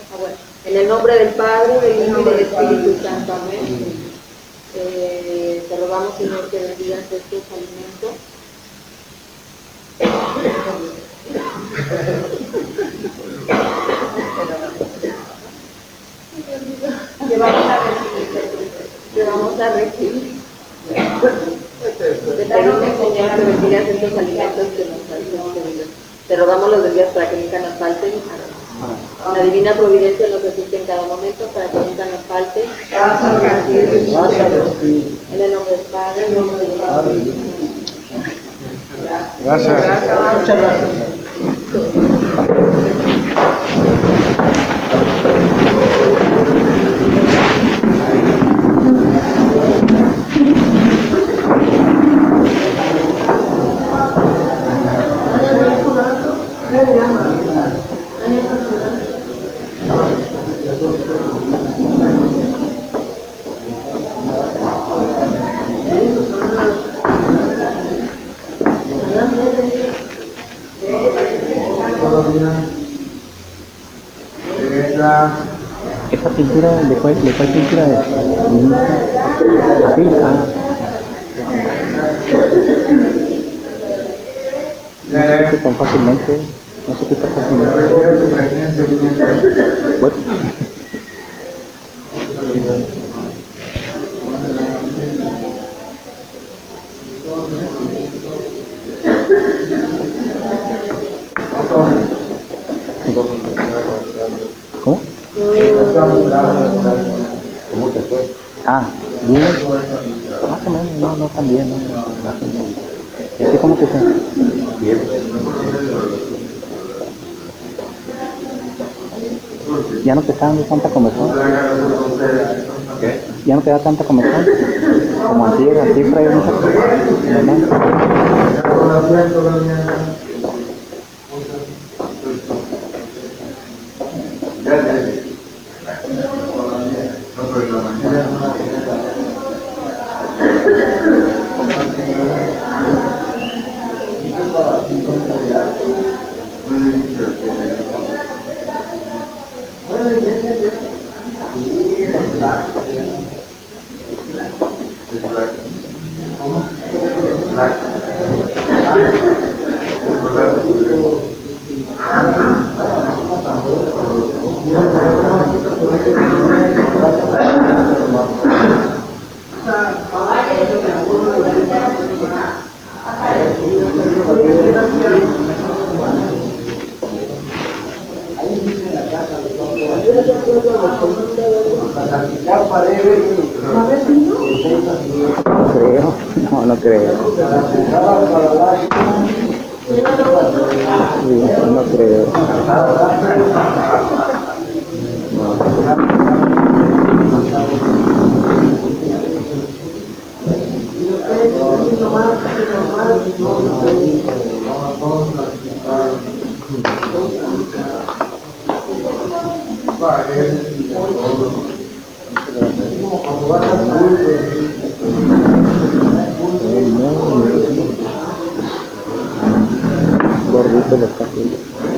S8: Bueno, en el nombre del Padre, del Hijo y del Espíritu Santo. Amén. Te rogamos, Señor, que bendigas estos alimentos. Que vamos a recibir. Te pedimos, Señor, que bendigas estos alimentos que nos faltan. Te rogamos los bendigas para que nunca nos falten. La divina providencia nos asiste en cada momento para que nunca nos falte. En el nombre del Padre, en el nombre del Padre.
S9: Gracias.
S6: Muchas gracias.
S1: Esa pintura, ¿de cuál pintura es? No se quita tan fácilmente. No se quita fácilmente. What? ¿Cómo?
S5: ¿Cómo te fue?
S1: Ah, bien. Más o menos, no tan bien, ¿no? ¿Y así cómo te fue?
S5: Bien.
S1: ¿Ya no te está dando tanta comezón?
S5: ¿Qué?
S1: ¿Ya no te da tanta comezón? Como así trae mucha comezón. No creo. No creo. Gordito los cajitos.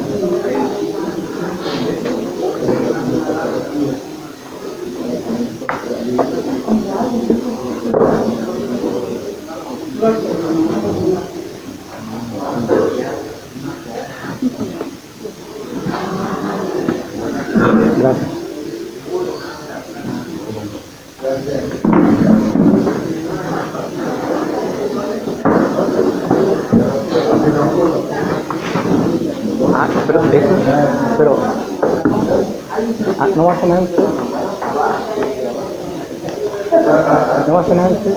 S1: Gracias. Pero ¿no va a cenar usted? ¿No va a cenar usted?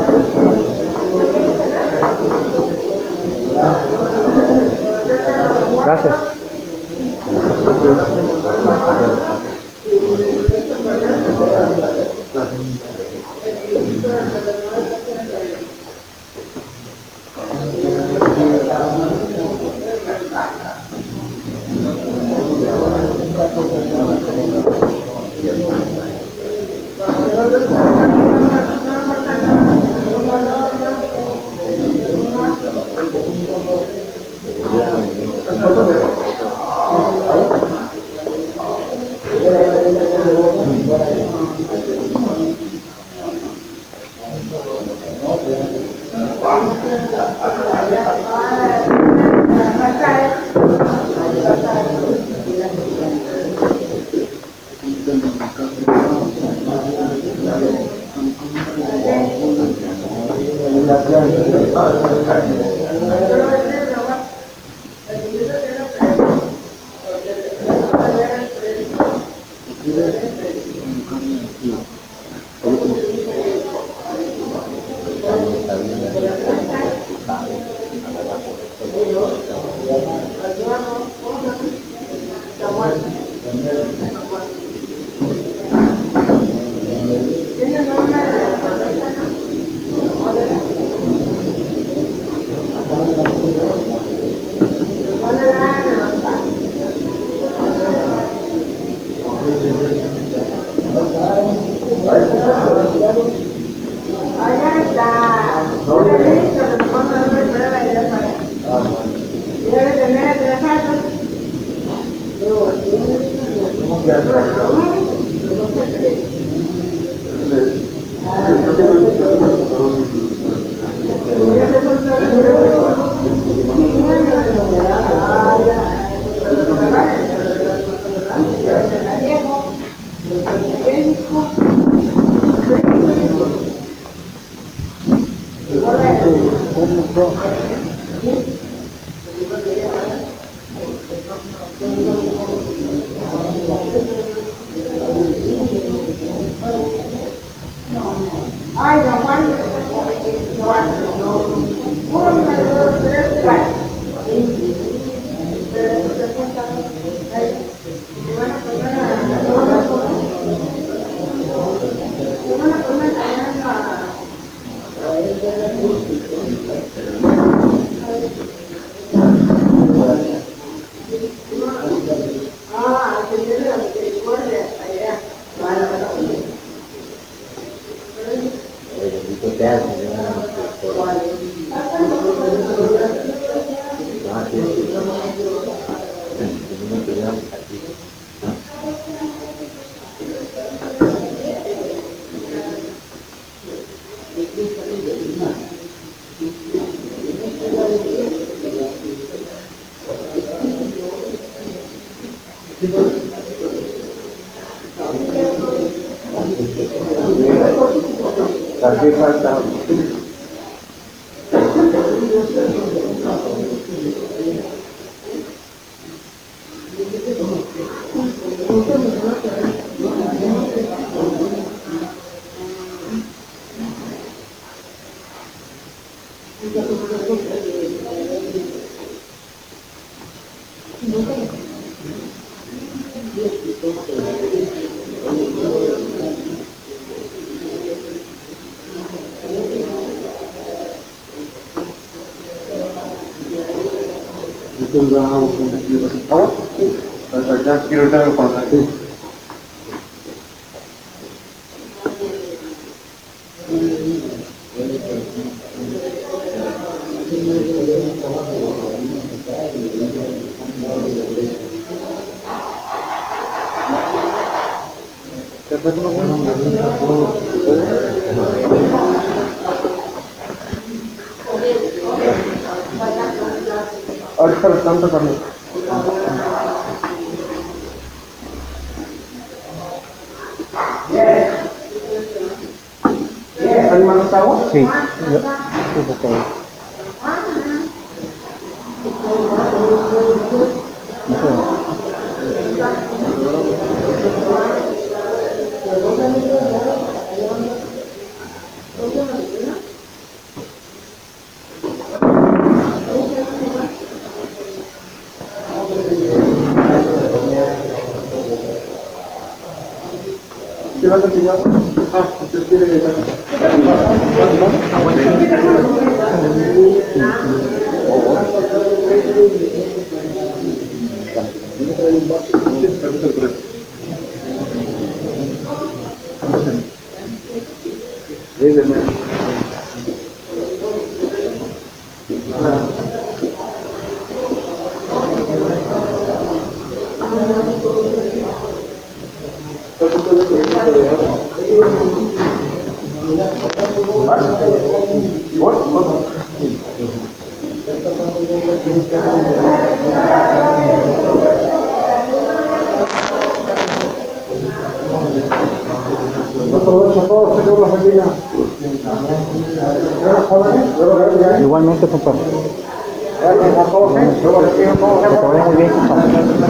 S1: Gracias. Aquí falta.
S9: Quiero estar con la
S1: Ahorita lo están tocando. ¿Están más agua?
S2: Sí, un poco.
S1: ¿Qué vas a enseñar? ¿Usted quiere que Igualmente, compadre. Que te vaya muy bien, compadre.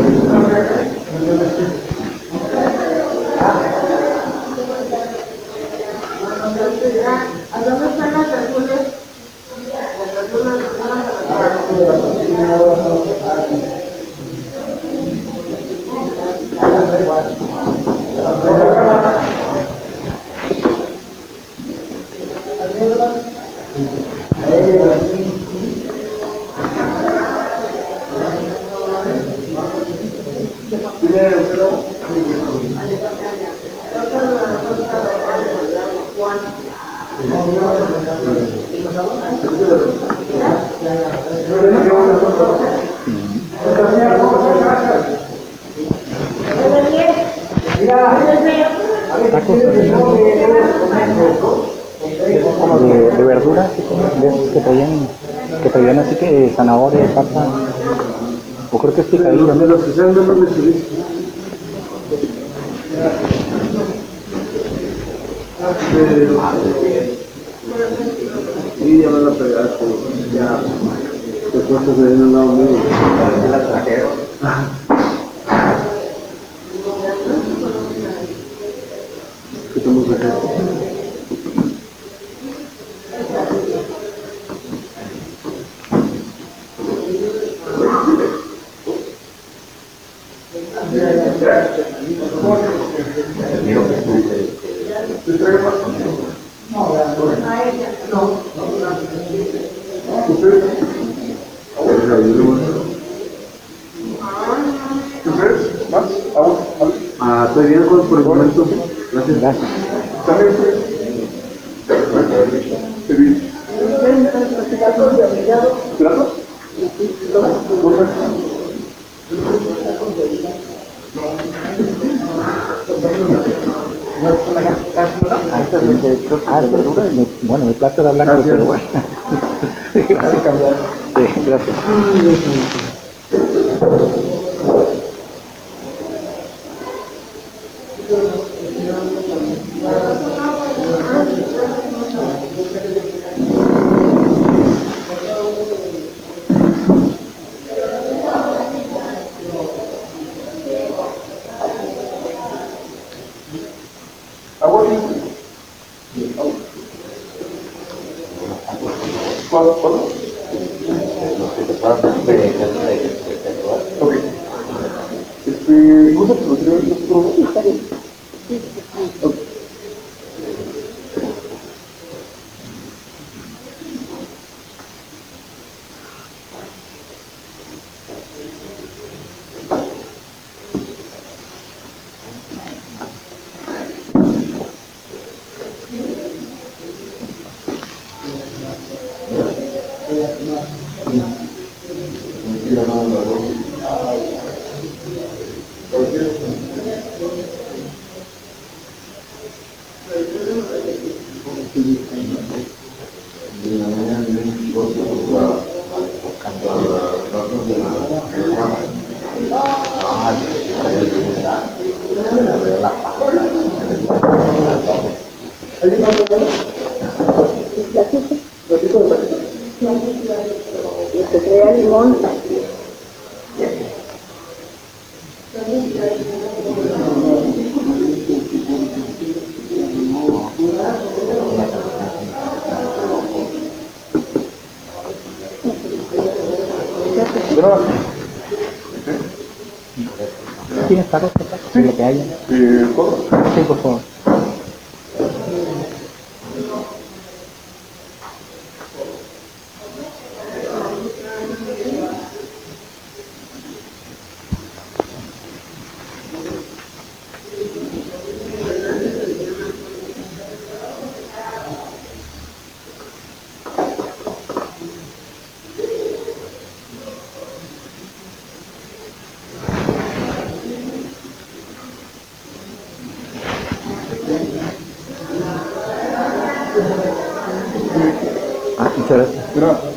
S1: Como de verduras, de esos que traían así que zanahoria, papa, o creo que es picadillo, ¿no? Los que sean de los de sí, ya me la pegaste, ya te puestas de un lado mío, ya la trajeron. ¿Qué estamos acá? Estoy bien por el momento. Gracias. Gracias. Bueno, mi plato era blanco, pero bueno. Gracias. Sí, gracias. ¿Tienes tacos? Sí. Lo que haya. ¿Cómo? Sí, por favor. Gracias.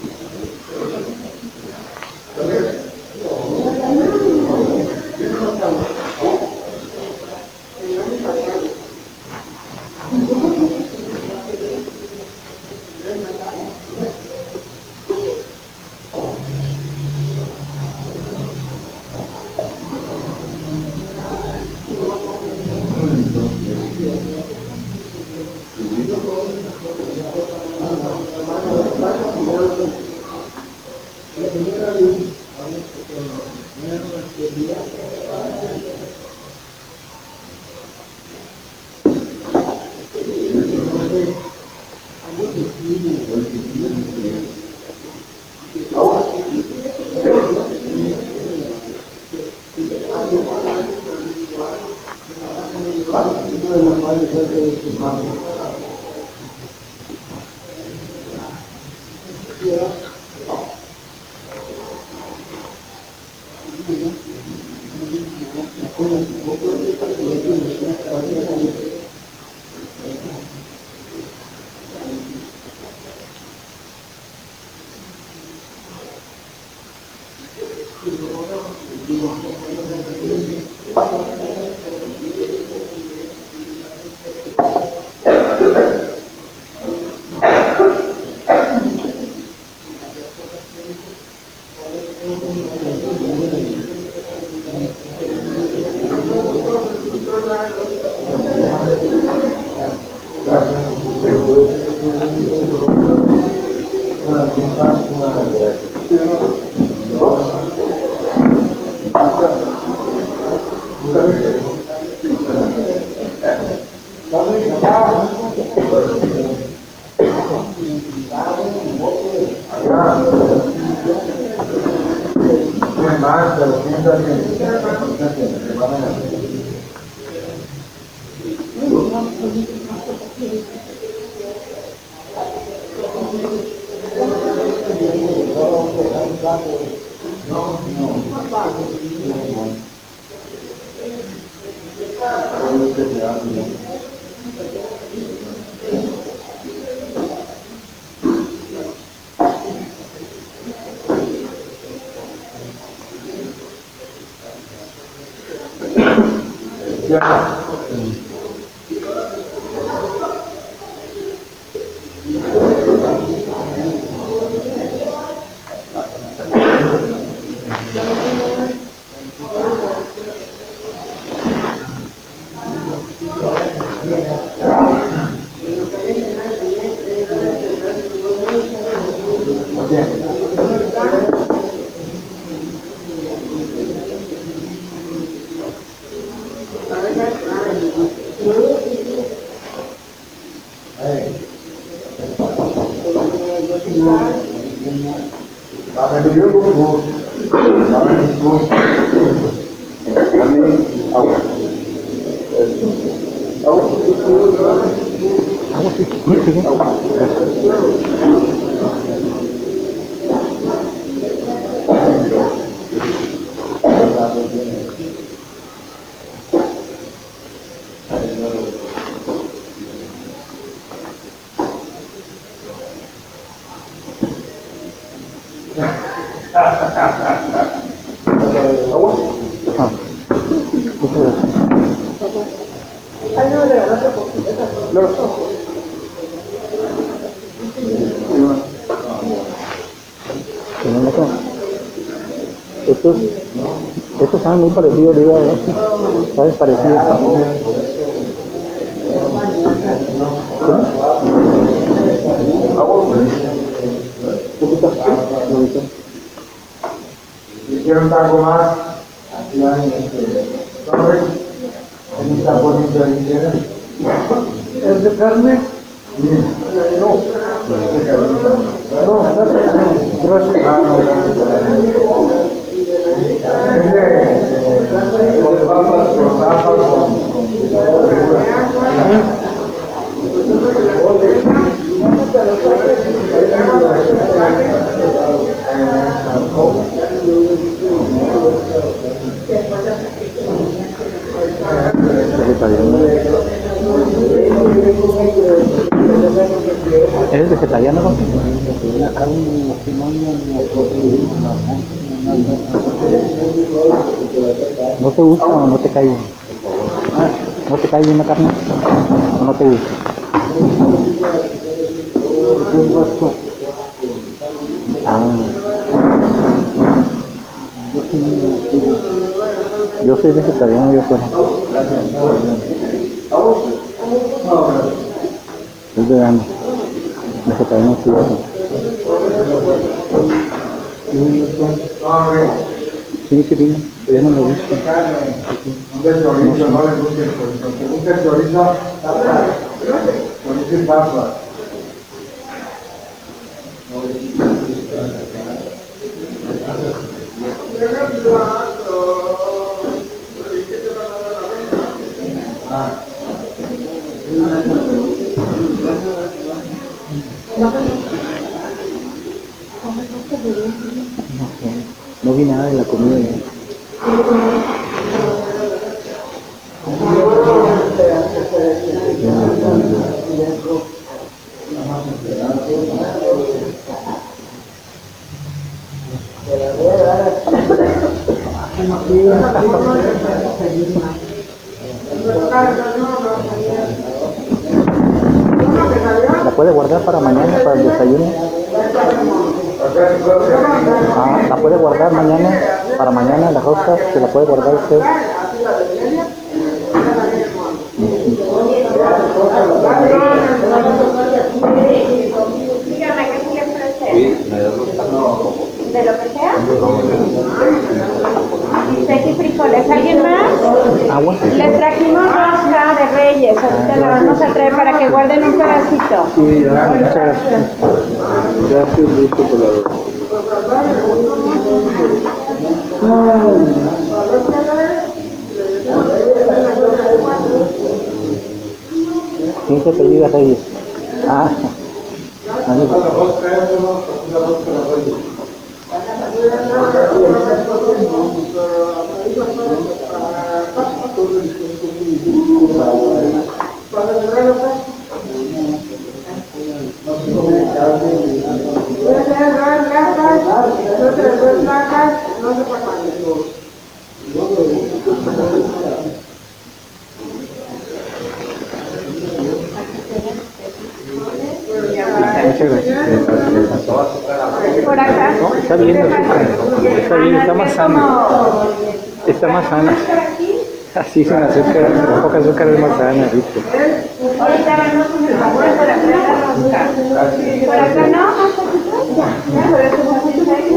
S1: Estos saben muy parecidos, digo, ¿sabes? Parecidos.
S2: Hicieron algo más, está poniendo el dinero. ¿Es de carne? No. No, gracias. Con papas, con papas,
S1: ¿Eres vegetariano? ¿No te gusta o no te cae bien? ¿No te cae bien la carne? ¿O no te gusta? Yo soy vegetariano, yo fuera. Es vegano. Vegetariano sí, sí, que vino, pero ya no me gusta. No vi nada de la comida ya. ¿La puede guardar para mañana, para el desayuno? ¿La puede guardar mañana? Para mañana la rosca, ¿se la puede guardar usted?
S4: Dígame, ¿qué se le ofrece? ¿De lo que sea? Bistec y frijoles. ¿Alguien más?
S1: ¿Agua?
S4: Les trajimos rosca de Reyes. Ahorita la vamos a traer para que guarden un pedacito.
S1: Sí, muchas gracias. Gracias, gusto por la rosca. ¿Quién se apellida Reyes? Muchas gracias.
S4: Por acá.
S1: No, está bien, está bien, está más sana. Está más sana. Así sin azúcar, con poca azúcar es más sana, ¿viste?
S4: Ahorita vamos con el favor por acá la rosca. Por acá no, más poquito. Ya, por eso vamos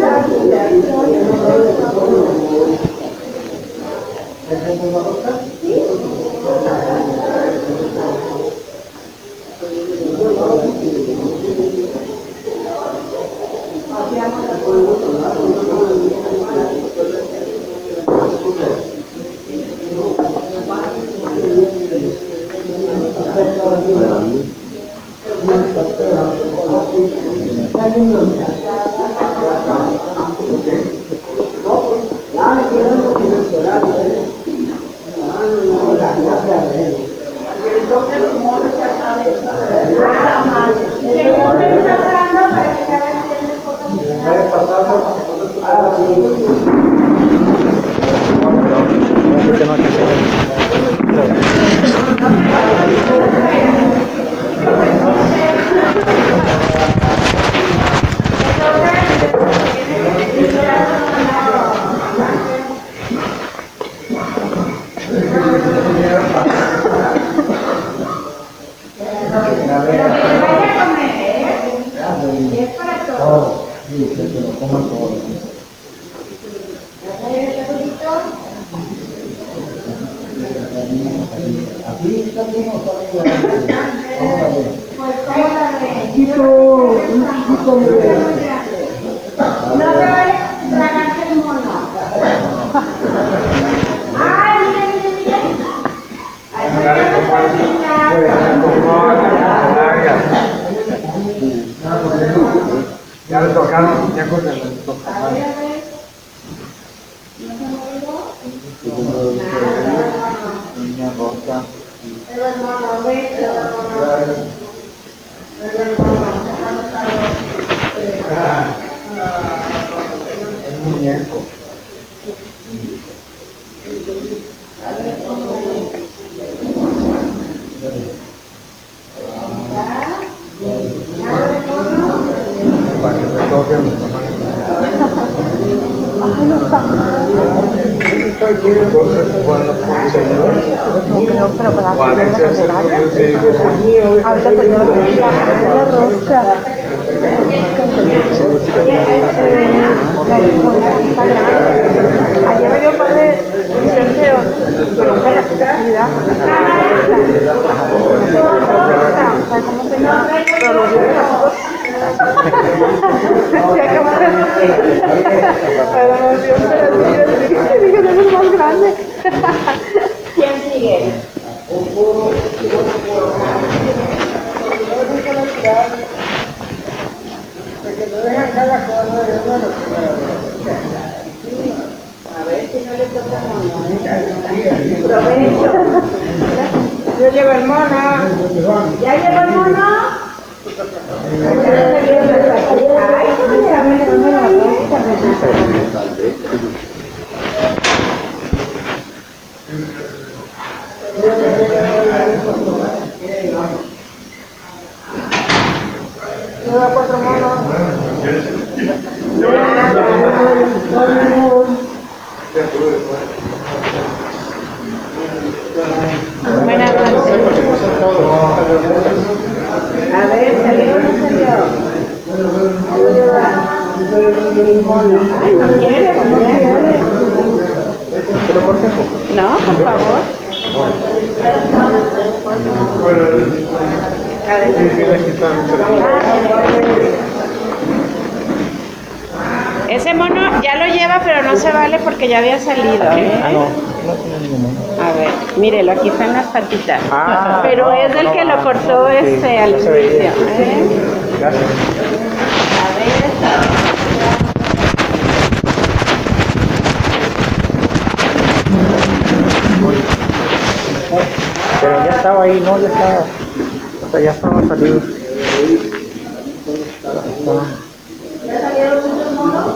S2: Ya le tocaron, ya con el
S1: Niña rosa. muñeco. Para que me toque a mi mamá.
S7: Ayer me dio un par de licencios, pero nunca la actividad. ¿Cómo se llama? Pero los dio pero nos dio dije, no es más grande. ¿Quién sigue?
S4: A ver si no le toca mono. Provecho. Yo llevo el mono. ¿Ya llevo el mono?
S7: Lleva 4 monos. Buenas noches.
S4: A ver, ¿salió o no salió? Ay, ¿no quiere?
S7: No, por favor. Ese mono ya lo lleva, pero no se vale porque ya había salido, ¿eh?
S1: Ah, no, no tiene ningún mono.
S7: A ver, mírelo, aquí están las patitas.
S1: Ah,
S7: pero
S1: no,
S7: es del que lo cortó
S1: sí,
S7: al
S1: no se
S7: inicio,
S1: veía.
S7: ¿eh?
S1: Gracias.
S7: A ver,
S1: Pero ya estaba ahí, ¿no? Ya estaba. O sea, ya estaba salido.
S4: ¿Ya salieron muchos monos?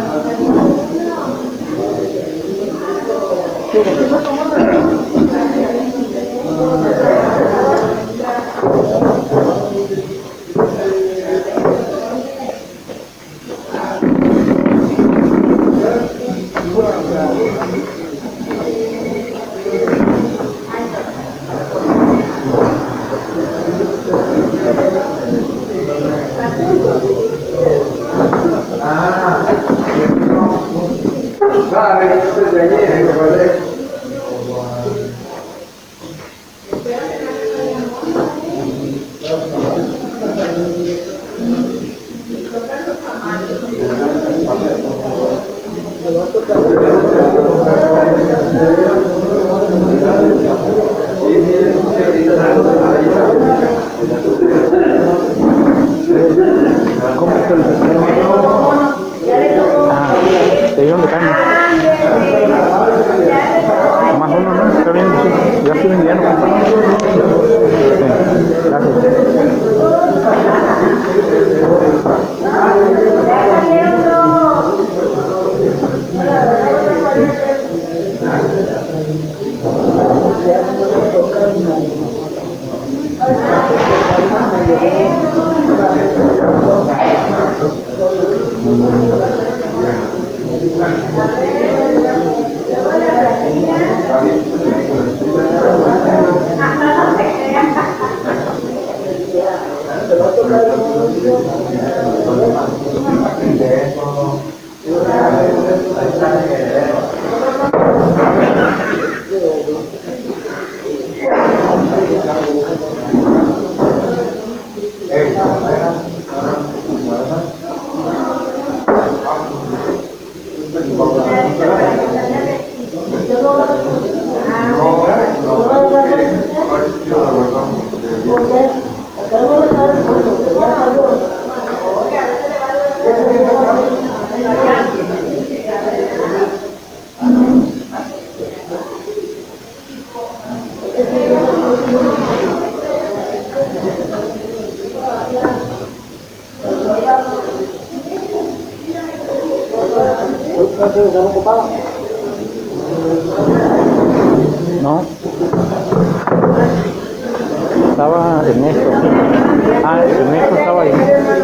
S1: ¿Te dieron de carne? Más uno, ¿no? Está bien, sí. Ya estoy enviando. Sí, No. Estaba Ernesto. Ah, Ernesto estaba ahí.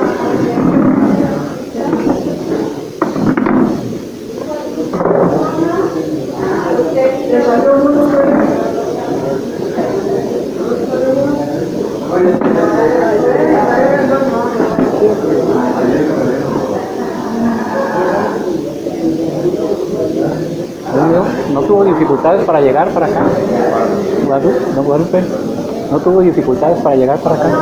S1: ¿No tuvo dificultades para llegar para acá? Guadalupe, ¿no tuvo dificultades para llegar para acá?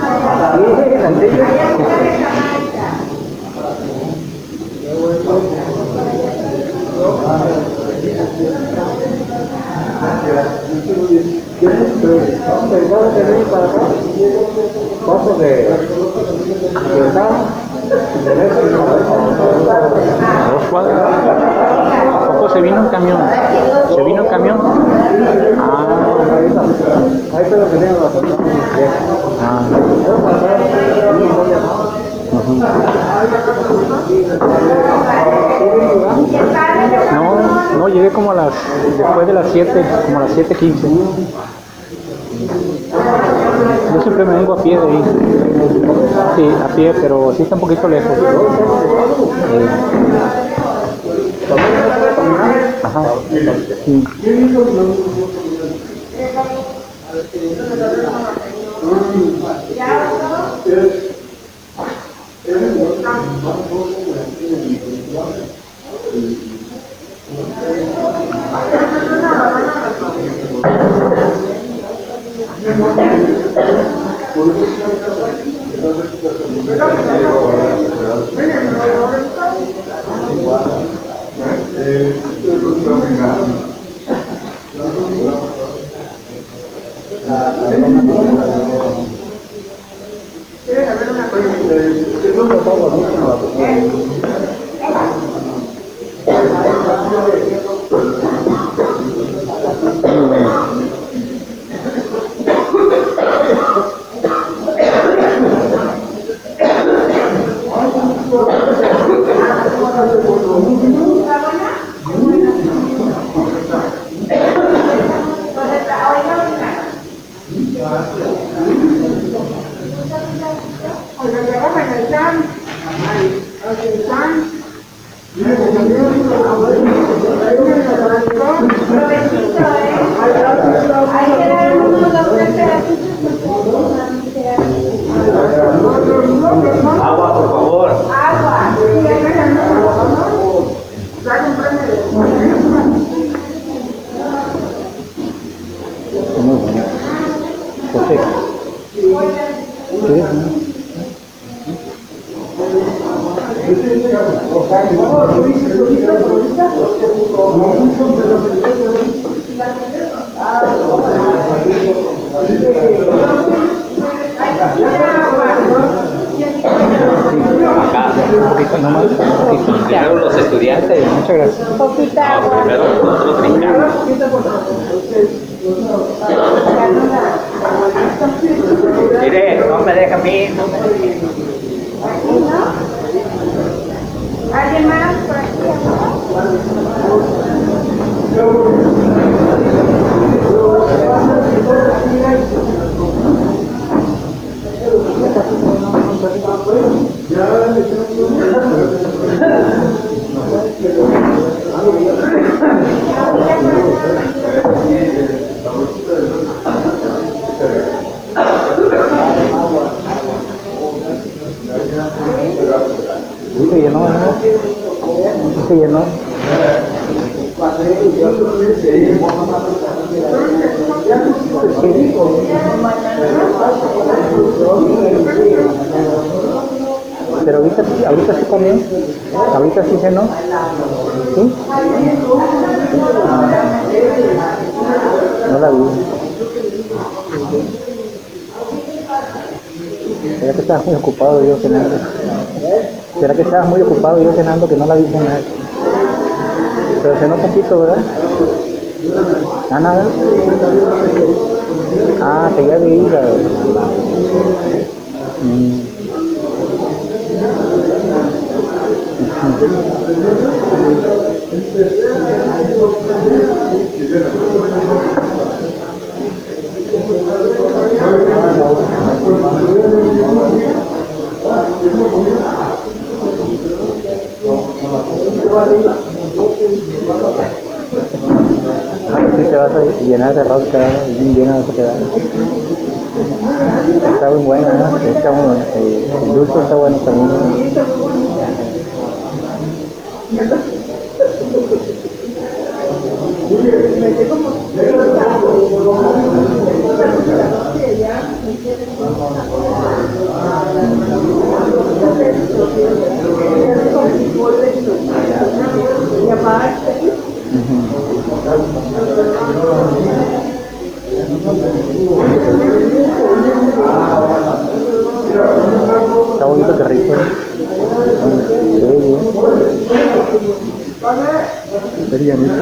S2: Paso de acá,
S1: ¿2 cuadras? ¿A poco se vino en camión? ¿Se vino en camión? Ah,
S2: ahí te lo tenían las
S1: No, llegué como a después de las 7, como a las 7:15. Yo siempre me vengo a pie de ahí. Sí, a pie, pero sí está un poquito lejos. Ajá. Sí.
S5: Agua, por favor.
S3: Primero los estudiantes.
S1: Muchas gracias.
S7: Poquita agua.
S3: Primero nosotros brincamos.
S5: Mire, no me deja a mí.
S7: ¿Alguien más por aquí?
S1: Se llenó, ¿no? Se llenó. Pero ahorita sí comió, ahorita sí cenó, ¿sí? No la vi. ¿Será que estabas muy ocupado yo cenando? ¿Será que estabas muy ocupado yo cenando que no la vi cenar? Pero cenó poquito, ¿verdad? ¿Ah, nada? Ah, seguía de hígado. Si te vas a llenar de arroz, bien lleno vas a quedar. Está muy bueno, ¿no? Está bueno, el dulce está bueno también. Está bonito, qué rico. Sería bonito.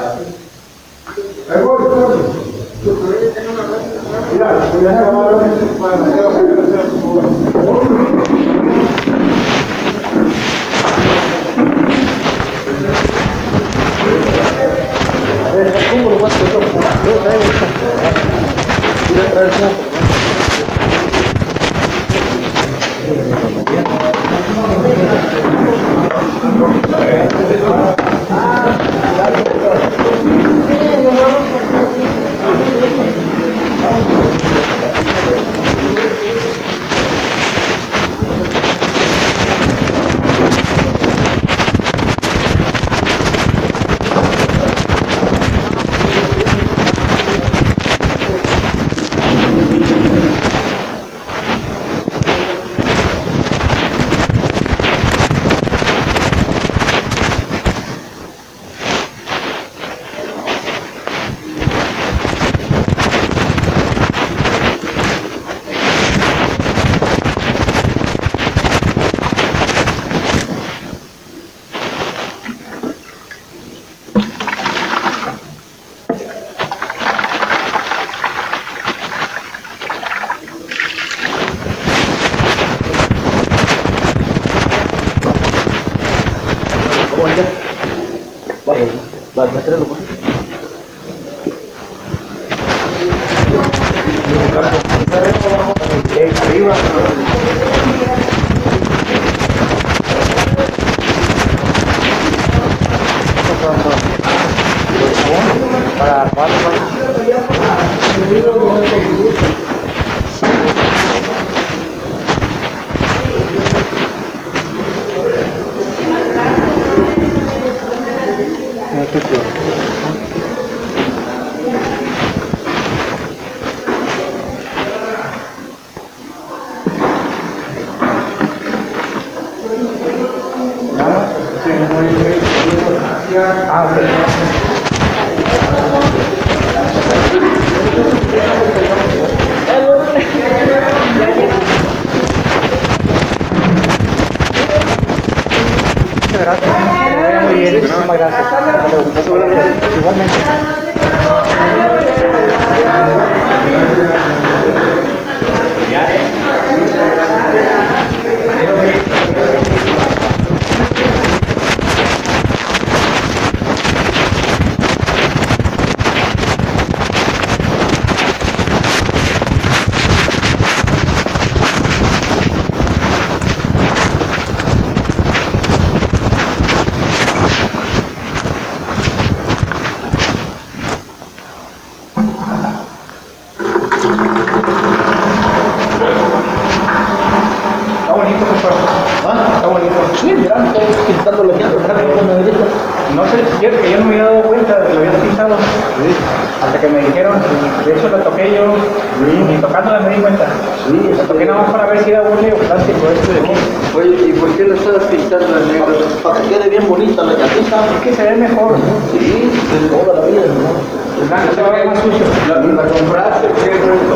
S1: No sé si es que yo no me había dado cuenta de que lo habían pintado. Sí. Hasta que me dijeron, de hecho lo toqué yo, ni tocándola me di cuenta. Sí, lo toqué nada más para ver si era un plástico este de aquí.
S6: Oye, ¿y por qué lo estás pintando en negro? Para que quede bien bonita la llantita.
S1: Es que se ve mejor, ¿no?
S6: Sí, de toda la vida, ¿no?
S1: No se va a ver más sucio.
S6: La compraste, ¿qué?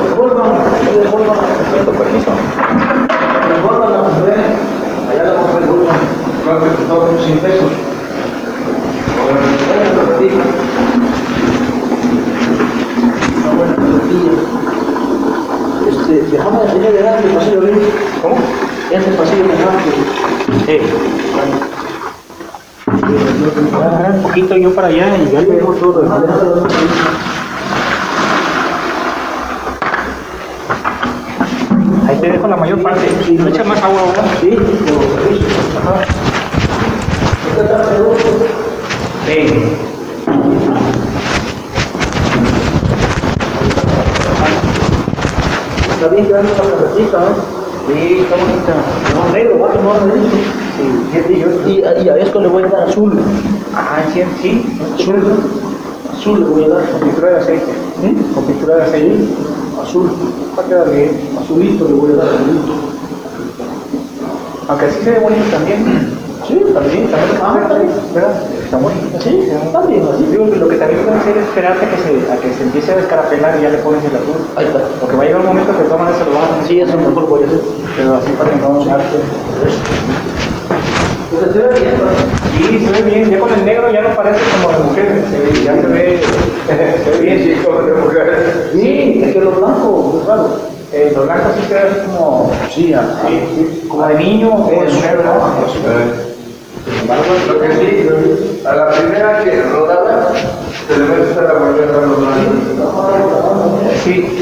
S1: Permiso.
S6: La gorda la compré. Allá la compré en Burma.
S1: Creo que costó como 100 pesos.
S6: Dejamos de enseñar de edad el pasillo bien.
S1: ¿Cómo?
S6: Es el pasillo mejor que...
S1: Sí.
S6: Voy a agarrar un poquito yo para allá y ya le dejo todo. Ahí te dejo la mayor parte. ¿No echa más agua ahora? Sí. Ajá. Ven. Está bien quedando la cabecita, ¿eh? Sí, está bonita. No, negro, va a tomar negro. Sí, y a esto le voy a dar azul. Ah, sí. Azul le voy a dar. Con pintura de aceite. Con pintura de aceite. Azul. Va a quedar bien. Azulito le voy a dar, azulito. Aunque así se ve bonito también. Sí, también. ¿Verdad? Está bonito. Sí, está bien. Así digo que lo que también puede hacer es esperarte a que se empiece a descarapelar y ya le pones el azul. Ahí está. Porque va a llegar un momento que de todas maneras se lo van a poner. Sí, eso mejor voy a hacer. Pero así para que no arte. Pues se ve bien, ¿no? Sí, se ve bien. Ya con el negro ya no parece como de mujer. Ya se ve bien, sí, como de mujer. Sí, es que lo blanco, es raro. Lo blanco sí se ve como. Sí, así. Como de niño o de mujer, ¿verdad?
S3: Lo que sí, a la primera que rodaba, se le mete a la mañana a los blancos.
S1: Sí.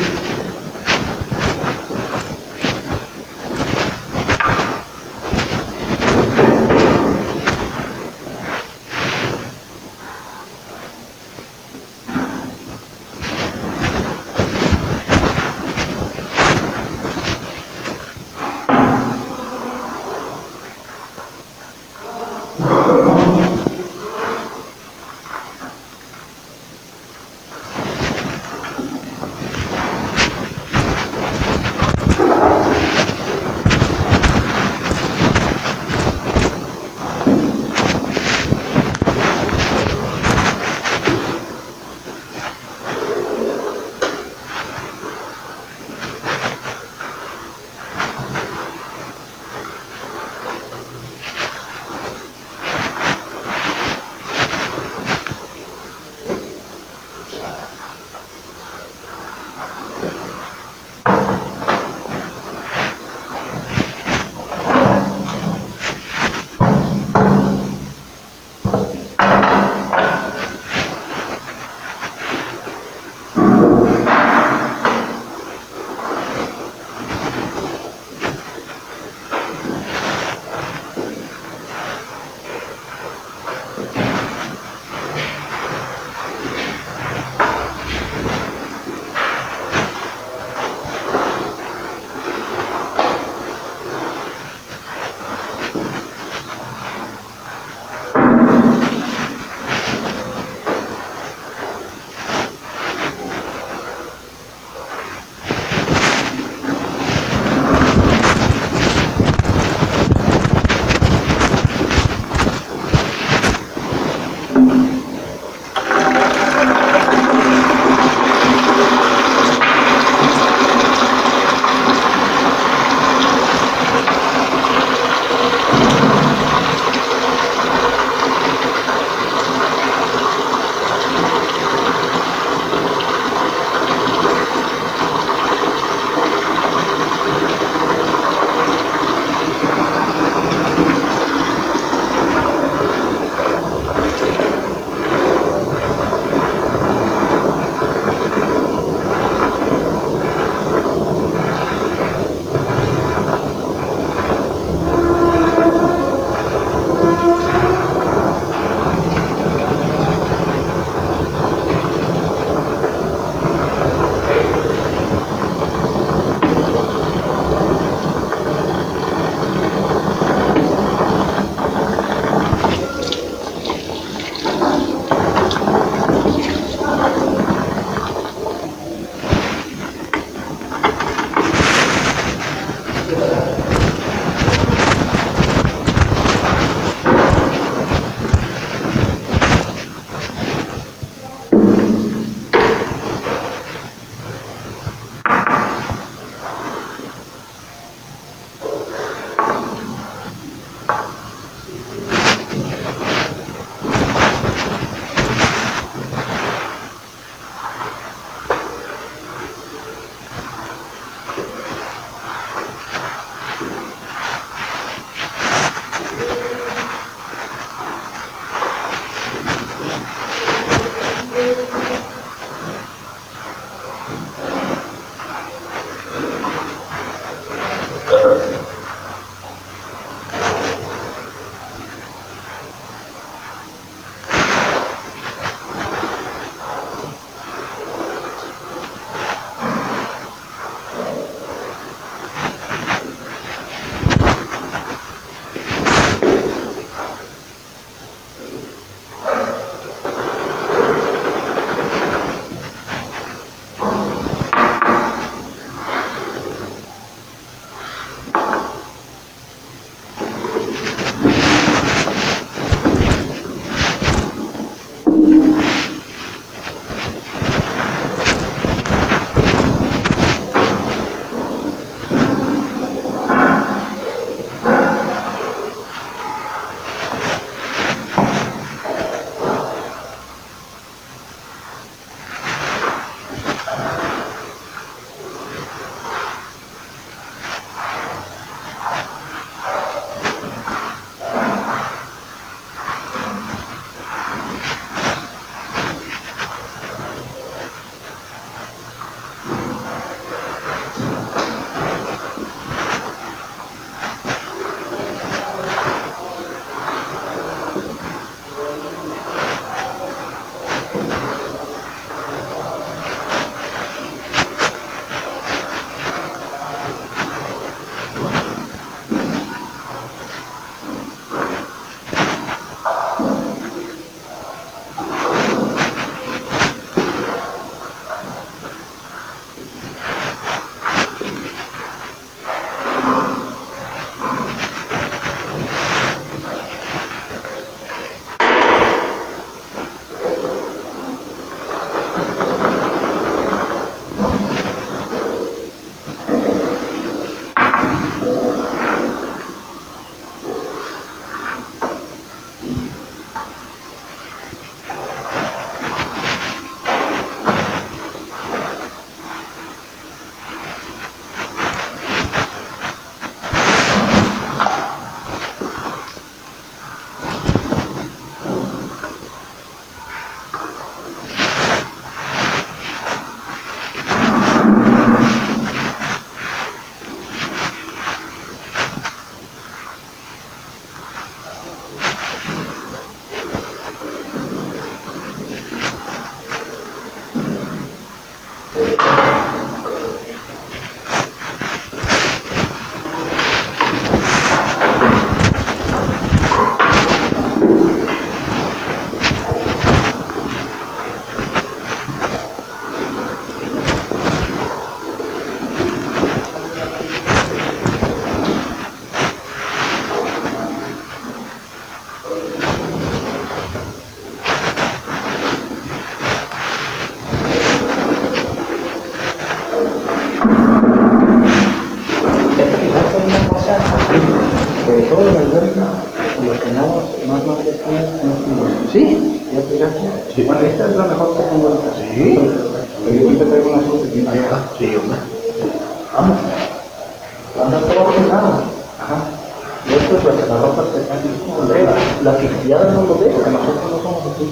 S1: echaste? Sí. Bueno, esta es la mejor que tengo ahorita. Sí. Yo te traigo una sopa. Ahí está. Sí, hombre. Vamos. Anda todo pegado. Ajá. Y esto es la ropa que está aquí. La quijillada no lo ve, porque nosotros no somos así.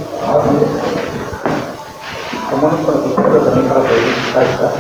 S1: Como no para tu pero también para pedir. Ahí está.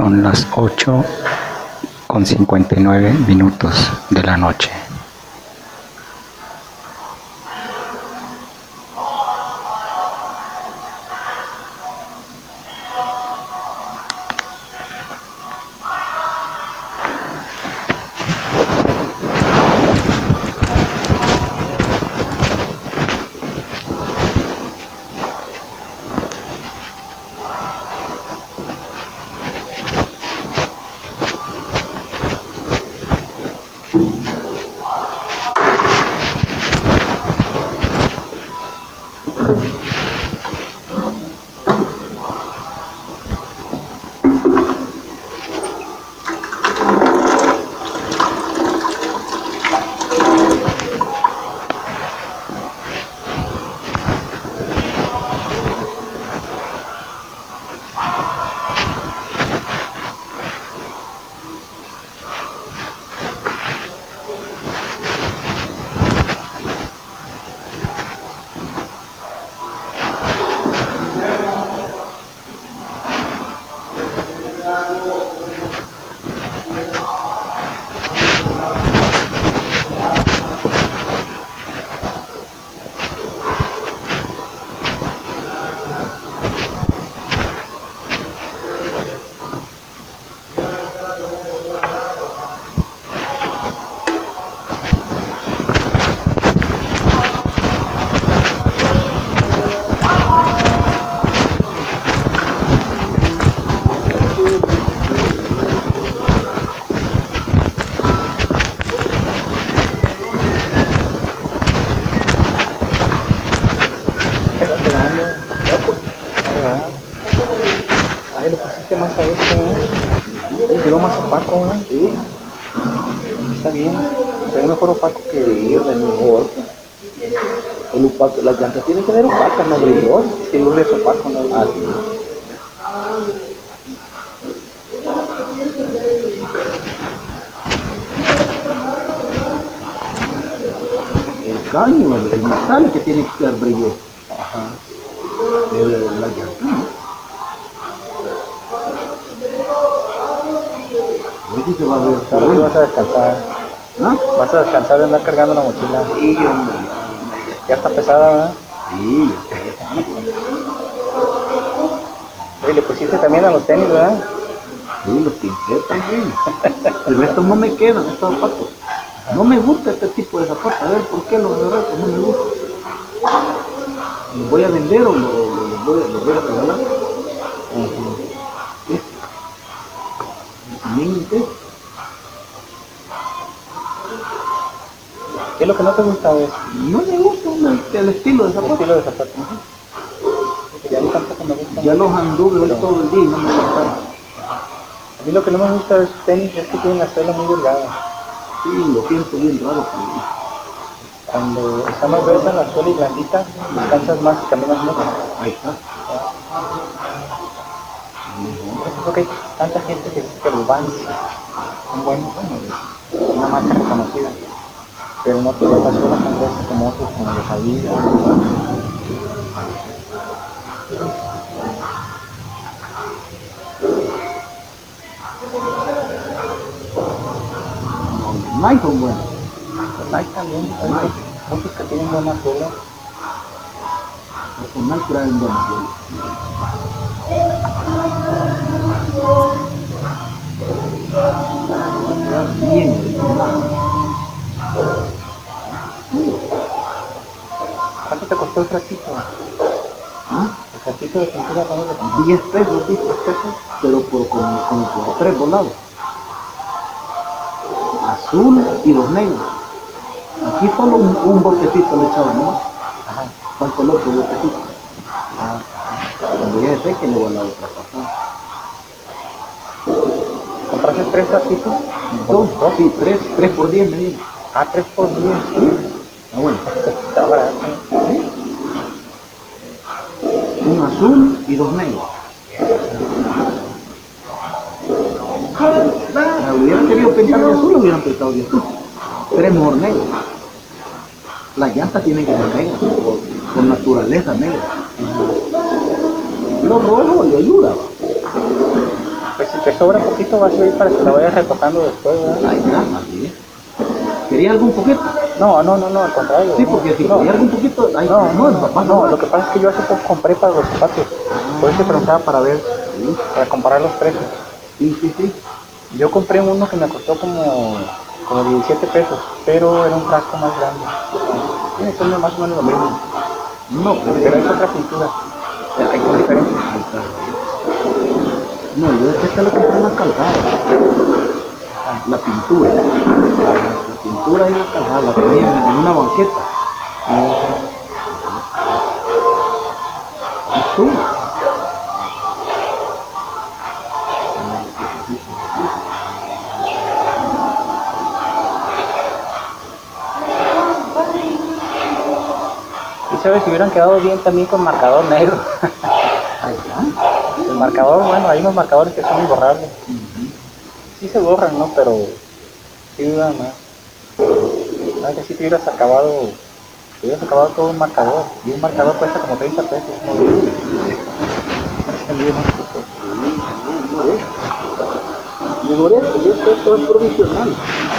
S10: Son las 8:59 de la noche.
S1: Ay, lo pusiste más a esto, ¿eh? Quedó más opaco, ¿eh? Sí. Está bien. Se ve mejor opaco que ir de mejor. El opaco, las llantas tienen que ver opacas, no brillosas. Si no es opaco, no. Ah, sí.
S6: El caño, el metal que tiene que ser brilloso. Ajá. La llanta, ¿no? Se va a ver.
S1: Ahora sí vas a descansar.
S6: ¿Ah?
S1: Vas a descansar de andar cargando la mochila.
S6: Sí, hombre.
S1: Ya está pesada, ¿verdad?
S6: Sí.
S1: Oye, le pusiste también a los tenis, ¿verdad?
S6: Sí, los pinté también. El resto no me quedan estos zapatos. No me gusta este tipo de zapatos. A ver, ¿por qué los de resto no me gustan? ¿Los voy a vender o los voy a regalar?
S1: ¿Qué es lo que no te gusta, güey?
S6: No me gusta el estilo de zapato.
S1: El estilo de zapato. Ya a mí tampoco me gusta.
S6: Ya los anduve hoy todo el día y no me gustaron.
S1: A mí lo que no me gusta de esos tenis es que tienen la suela muy delgada.
S6: Sí, lo siento bien raro.
S1: Cuando está más gruesa la suela y blandita, descansas más y caminas más.
S6: Ahí está.
S1: Por eso que hay tanta gente que dice que los Vans son buenos, una marca reconocida, pero no tiene la suela tan gruesa como otros, como los Adidas.
S6: Nike son buenos.
S1: Los Nike también, hay otros que tienen buena suela.
S6: Los Nike traen buena suela. Bien.
S1: ¿Cuánto te costó el ratito?
S6: ¿Ah?
S1: El ratito de pintura, ¿cuánto te costó?
S6: 10 pesos, 10 pesos, pero por 3 volados. Azul y los negros. Aquí solo un botecito le echaban, ¿no?
S1: Ajá.
S6: Falta el otro botecito. Cuando ya sé que le voy a la otra pasada.
S1: ¿Compraste 3 ratitos?
S6: Dos, sí, 3 por 10 me dieron.
S1: Ah, 3 por 10.
S6: ¿Sí? Ah, bueno.
S1: Está barato.
S6: ¿Sí? Un azul y 2 negros. Hubieran querido pintar de azul, hubieran pintado de azul. 3 mejor negros. Las llantas tienen que ser negras, por naturaleza negra. Lo rojo le ayuda.
S1: Pues si te sobra poquito vas a ir para que la vayas retocando después, ¿verdad?
S6: Ahí está, así es. ¿Quería algún poquito?
S1: No, al contrario.
S6: Sí, porque si
S1: no.
S6: quería algún poquito, ahí papá.
S1: No, lo que pasa es que yo hace poco compré para los zapatos. Por eso te preguntaba para ver, para comparar los precios.
S6: Sí.
S1: Yo compré uno que me costó como 17 pesos, pero era un frasco más grande. Tiene que ser más o menos lo mismo.
S6: No,
S1: pero es otra pintura. Hay con diferencia.
S6: No, yo de esta lo compré en la calzada. La pintura. La pintura y la calzada, la tenía en una banqueta. ¿Y tú?
S1: Y sabes, si hubieran quedado bien también con marcador negro. El marcador, bueno, hay unos marcadores que son imborrables. Sí se borran, ¿no? Pero sí duran más. Que si te hubieras acabado todo un marcador. Y un marcador cuesta como 30 pesos.
S6: Por eso, esto es provisional.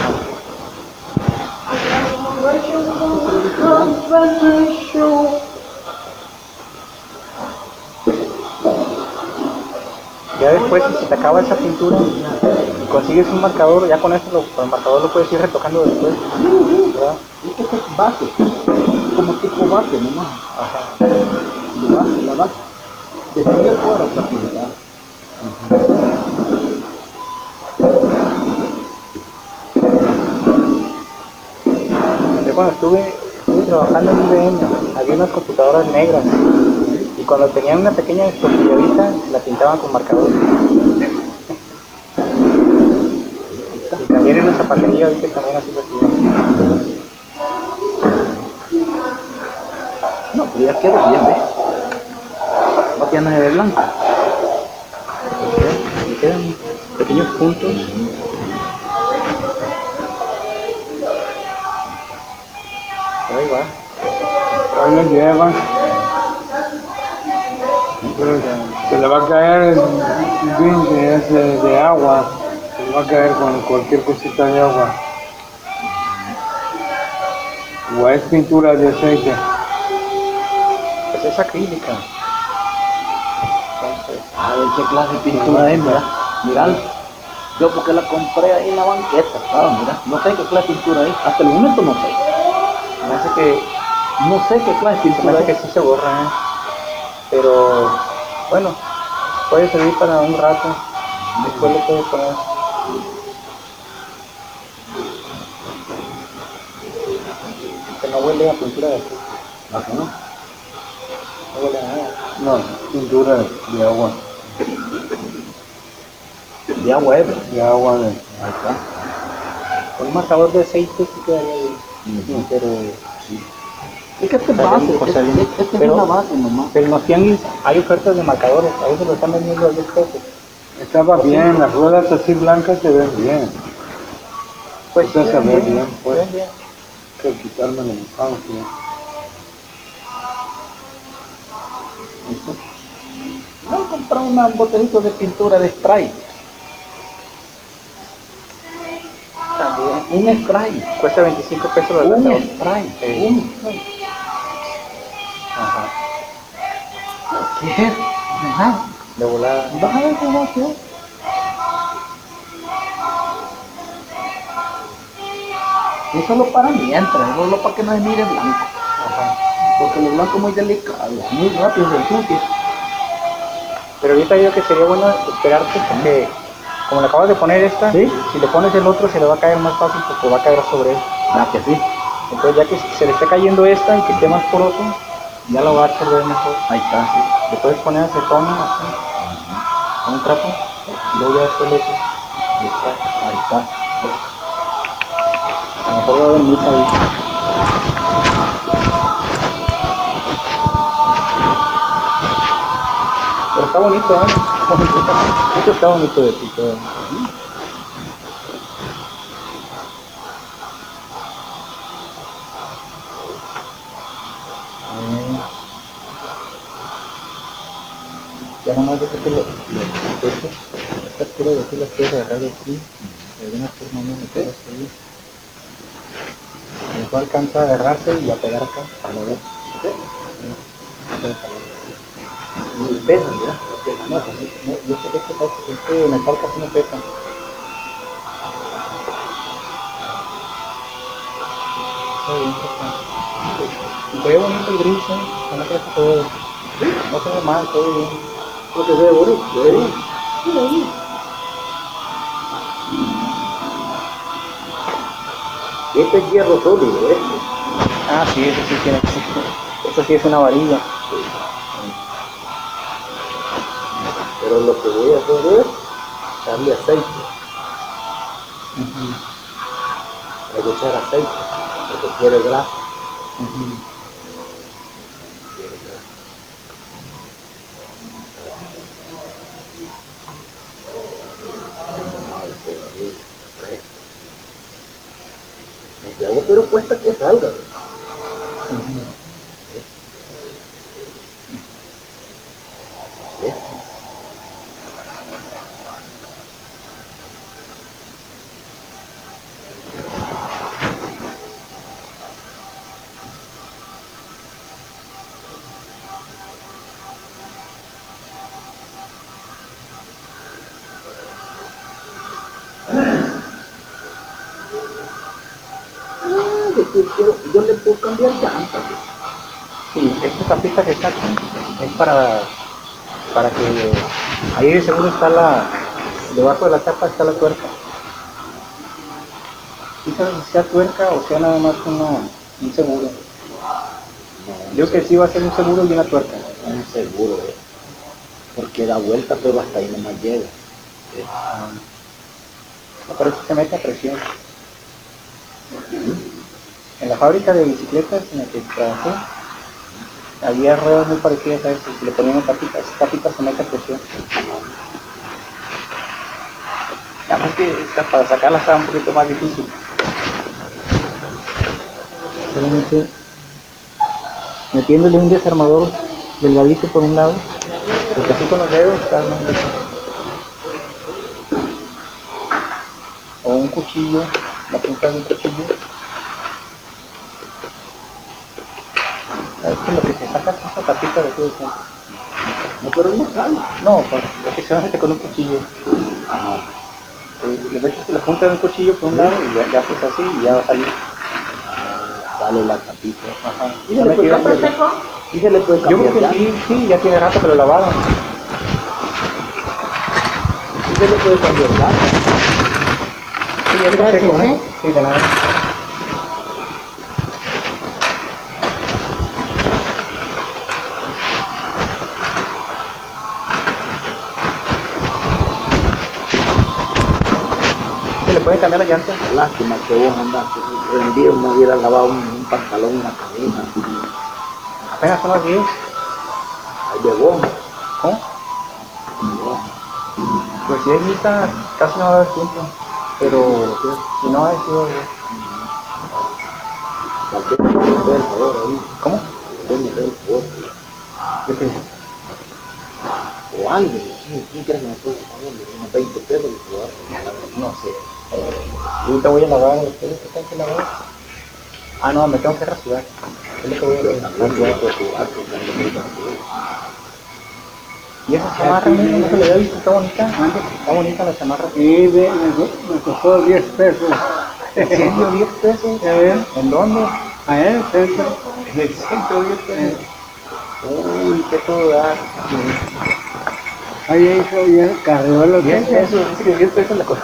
S1: Ya después, si se te acaba esa pintura y consigues un marcador, ya con eso con el marcador lo puedes ir retocando después, ¿verdad?
S6: Esto es base, como tipo base nomás.
S1: Ajá.
S6: La base. Desde ahí afuera para pintar.
S1: Yo cuando estuve trabajando en IBM, había unas computadoras negras y cuando tenían una pequeña destornilladita la pintaban con marcador. Y también en una zapatería, viste, también así lo hacían.
S6: No, pero ya quedó bien, ¿ves? Va quedando de blanco.
S1: Y quedan pequeños puntos. Ahí va.
S2: Ahí lo llevan. Pero se le va a caer el vinche ese de agua. Se le va a caer con cualquier cosita de agua. O es pintura de aceite.
S1: Pues es acrílica.
S6: A ver qué clase de pintura es, mira. Mirad. Yo porque la compré ahí en la banqueta, claro, mira. No sé qué clase de pintura es. Hasta el momento no sé.
S1: Me hace que
S6: No sé qué clase de
S1: se me
S6: pintura
S1: hace que
S6: es.
S1: sí se borra, ¿eh? Pero bueno, puede servir para un rato. Después lo puedes poner. Que no huele a pintura de azúcar.
S6: Ajá, ¿no?
S1: No huele a nada.
S2: No, pintura de agua.
S6: De agua,
S2: De agua de...
S6: Ahí está.
S1: Con un marcador de aceite sí quedaría bien. Pero
S6: Es que esta es base, esta es una base nomás.
S1: pero en los tianguis hay ofertas de marcadores. A veces lo están vendiendo a 10 pesos.
S2: Estaba bien, las ruedas así blancas se ven bien.
S1: Pues
S2: Esta se ve bien, pues.
S1: ven bien.
S2: Que quitarme la infancia.
S6: No he comprado un botellito de pintura de spray.
S1: También.
S6: Un spray.
S1: Cuesta 25 pesos la lata.
S6: Un spray.
S1: Sí.
S6: Un spray.
S1: Ajá.
S6: ¿Qué es? Ajá.
S1: De volada.
S6: ¿Vas a ver cómo va a ser? Es solo para mientras, solo para que no se mire blanco.
S1: Ajá.
S6: Porque lo blanco es muy delicado, muy rápido se ensucia.
S1: Pero ahorita digo que sería bueno esperarte porque como le acabas de poner esta,
S6: ¿Sí?
S1: si le pones el otro se le va a caer más fácil porque va a caer sobre él.
S6: Ah, que sí.
S1: Entonces ya que se le esté cayendo esta y que esté más poroso, ya lo va a absorber mejor.
S6: Ahí está, sí.
S1: Le puedes poner acetona así, con un trapo, y luego ya después le echas.
S6: Ahí está, ahí está.
S1: A lo mejor va a haber mucha ahí. Pero está bonito, ¿eh? Esto está bonito de ti todo. Ya nomás de que lo quiero decir las piezas de agarrar aquí, de una forma muy metida así. Después alcanza a agarrarse y a pegar acá, a la vez.
S6: Y pesan, ¿ya?
S1: No, pues, yo sé que este metal casi no pesa. Y se ve bonito el gris, no creo que todo. No se ve mal, todo bien.
S6: No se ve bonito, se ve bien. Este es hierro sólido, ¿eh?
S1: Ah, sí, eso sí tiene. Eso sí es una varilla.
S6: Pero lo que voy a hacer es darle aceite. Hay que echar aceite, porque quiere grasa. Pero cuesta que salga. Yo le puedo cambiar llantas.
S1: Sí, esta tapita que está aquí es para que ahí de seguro está debajo de la tapa está la tuerca. ¿Sí sabes si sea tuerca o sea nada más un seguro? Yo que sí va a ser un seguro y una tuerca.
S6: Un seguro, porque da vuelta, pero hasta ahí nomás llega.
S1: Por eso se mete a presión. En la fábrica de bicicletas en la que trabajé, había ruedas muy parecidas a eso, si le ponían tapitas, esa tapita se mete a presión. Ya más que para sacarla estaba un poquito más difícil. Solamente metiéndole un desarmador delgadito por un lado, porque así con los dedos está más difícil. O un cuchillo, la punta de un cuchillo. Es que lo que se saca es esa tapita de todo eso.
S6: No, pero no sale.
S1: No, lo que se hace con un cuchillo. Le metes la punta de un cuchillo por un lado y ya haces así y ya va a salir.
S6: Sale la tapita.
S1: Ajá.
S6: ¿Y se le puede cambiar? ¿Y se le puede cambiar?
S1: Yo creo que sí, ya tiene rato que lo lavaron.
S6: ¿Y se le puede cambiar?
S1: Sí, ya lo seco, ¿eh? Sí, de nada. ¿Se le puede cambiar la llanta?
S6: Lástima que vos andas rendido, no hubiera lavado un pantalón en la cabina.
S1: Apenas son las 10.
S6: Ay, de vos.
S1: ¿Cómo? Pues si es lista, casi no va a haber tiempo. Pero si no, hay sido. ¿Cómo? ¿De qué?
S6: O alguien, ¿quién crees que me puede pagar unos 20 pesos?
S1: No sé. Ahorita voy a lavar, ¿ustedes qué tengo que lavar? Ah, no, me tengo que rasurar. Es lo que voy a hacer. ¿Y esa chamarra, amigo, no se le había visto? ¿Está bonita? Está bonita la chamarra.
S2: Sí, me costó 10 pesos.
S1: ¿En serio 10 pesos?
S2: ¿Ya ven?
S1: ¿En dónde?
S2: Allá en el centro.
S1: En el centro 10 pesos. Uy, qué todo da.
S2: Ahí hizo ya cargó los
S1: 10 pesos, dice que 10 pesos la cosa.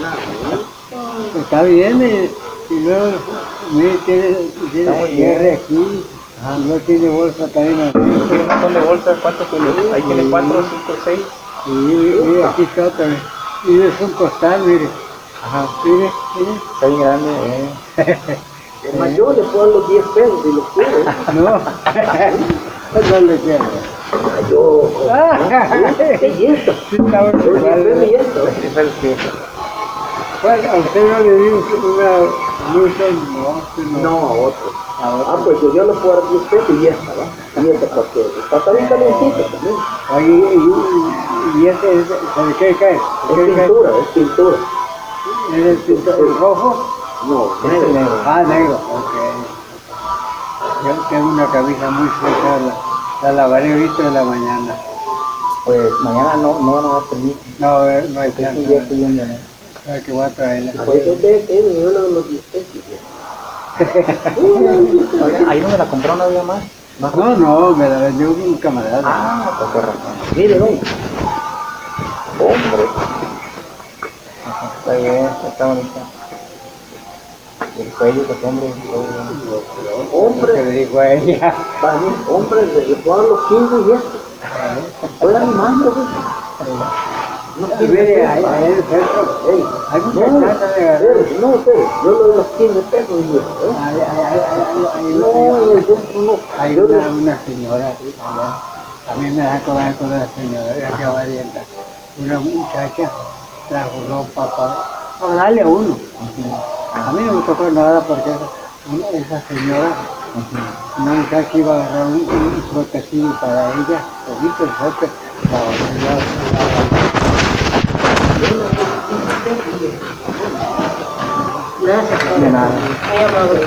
S2: Está bien, y luego tiene cierre aquí, y no tiene bolsa también.
S1: Un montón de bolsas, ¿cuántos tiene? Ahí tiene 4, 5, 6.
S2: Y aquí está otra vez. Y es un costal, mire.
S1: Ajá.
S2: Mire.
S1: Está bien grande,
S6: Es más, yo le puedo dar los 10 pesos si los quiere.
S2: No le quiero.
S6: Yo, ¿qué es esto?
S2: Sí, está bueno.
S6: Los 10 pesos y esto.
S2: Bueno, a usted no le digo una luz, no.
S6: No, a otro. Pues yo le puedo dar 10 pesos y esta, ¿va? Fíjate, porque está bien calientito también.
S2: ¿Y este, ¿sabe qué cae?
S6: Es pintura.
S2: ¿Es el pintor rojo?
S6: No, negro.
S2: Ah, negro, ok. Yo tengo una camisa muy suelta, la lavaré ahorita en la mañana.
S1: Pues mañana no van a dar permiso.
S2: No hay
S1: Sí,
S2: chance.
S1: ya estoy viendo, ¿no?
S2: Ay, que voy a traerla.
S6: Pues yo no los dispenso.
S1: Oiga, ahí no me la compró una vez más.
S2: No, me la vendió un camarada.
S1: Ah, pues qué razón.
S6: Mire, ven.
S1: Hombre. Está bien, está bonita. El cuello, pues hombre.
S6: Hombre.
S2: Que le dijo a ella.
S6: También, hombre, le juegan los 15 y esto. Estoy animando, güey.
S2: Y mire, ahí en el centro, hay muchas casas de agarrar.
S6: No, yo lo de los 15 pesos, y
S2: Hay una señora allá, a mí me da coraje con la señora, ya que valienta. Una muchacha trajo ropa para darle a uno. A mí no me tocó nada porque esa señora, una muchacha iba a agarrar un suétercillo para ella, todito el suéter,
S6: gracias,
S1: De nada.
S6: muy amable.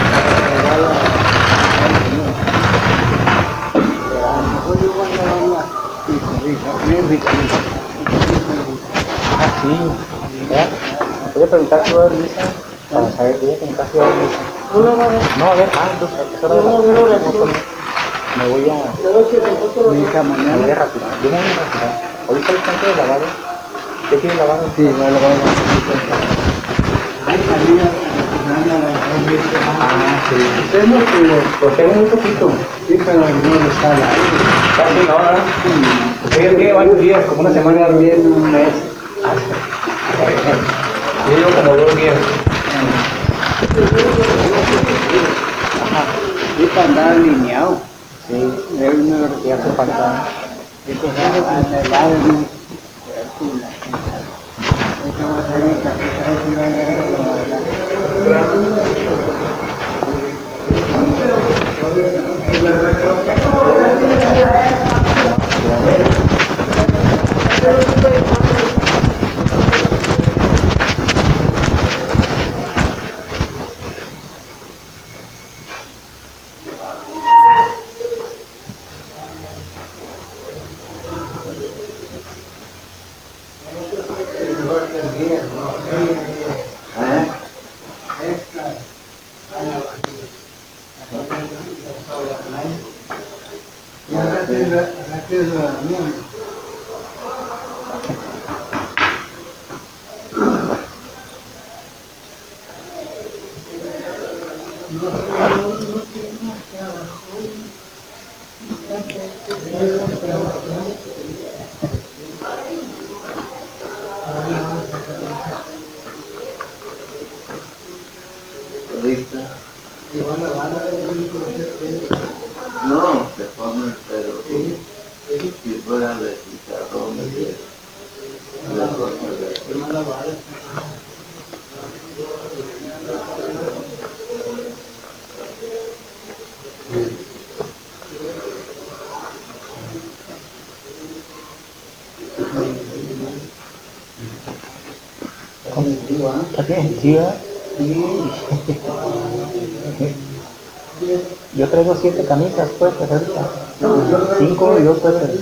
S1: Ah, sí. ¿Ya? Voy a preguntar si va a haber misa. Para saber, voy a preguntar si va a haber misa. No, a ver, entonces, ¿a qué hora me voy a...
S2: Misa mañana.
S1: Me voy a retirar. Yo me voy a retirar. Ahorita el tanque de lavado. ¿Qué tiene lavado?
S2: Sí, no lo vamos a hacer.
S1: Ah, sí. Tengo muy poquito.
S2: Sí, pero no está al aire.
S1: Casi no, ¿verdad? Ustedes tienen varios días, como una semana, un mes. Yo llevo como 2 días.
S2: Y para andar alineado.
S1: Sí,
S2: Es una
S1: ya hace falta.
S2: y cosas al lado de un...
S3: No, se ponen, pero si fueran de chicharrones,
S1: Yo traigo 7 camisas puestas ahorita. 5 y 2 suéteres.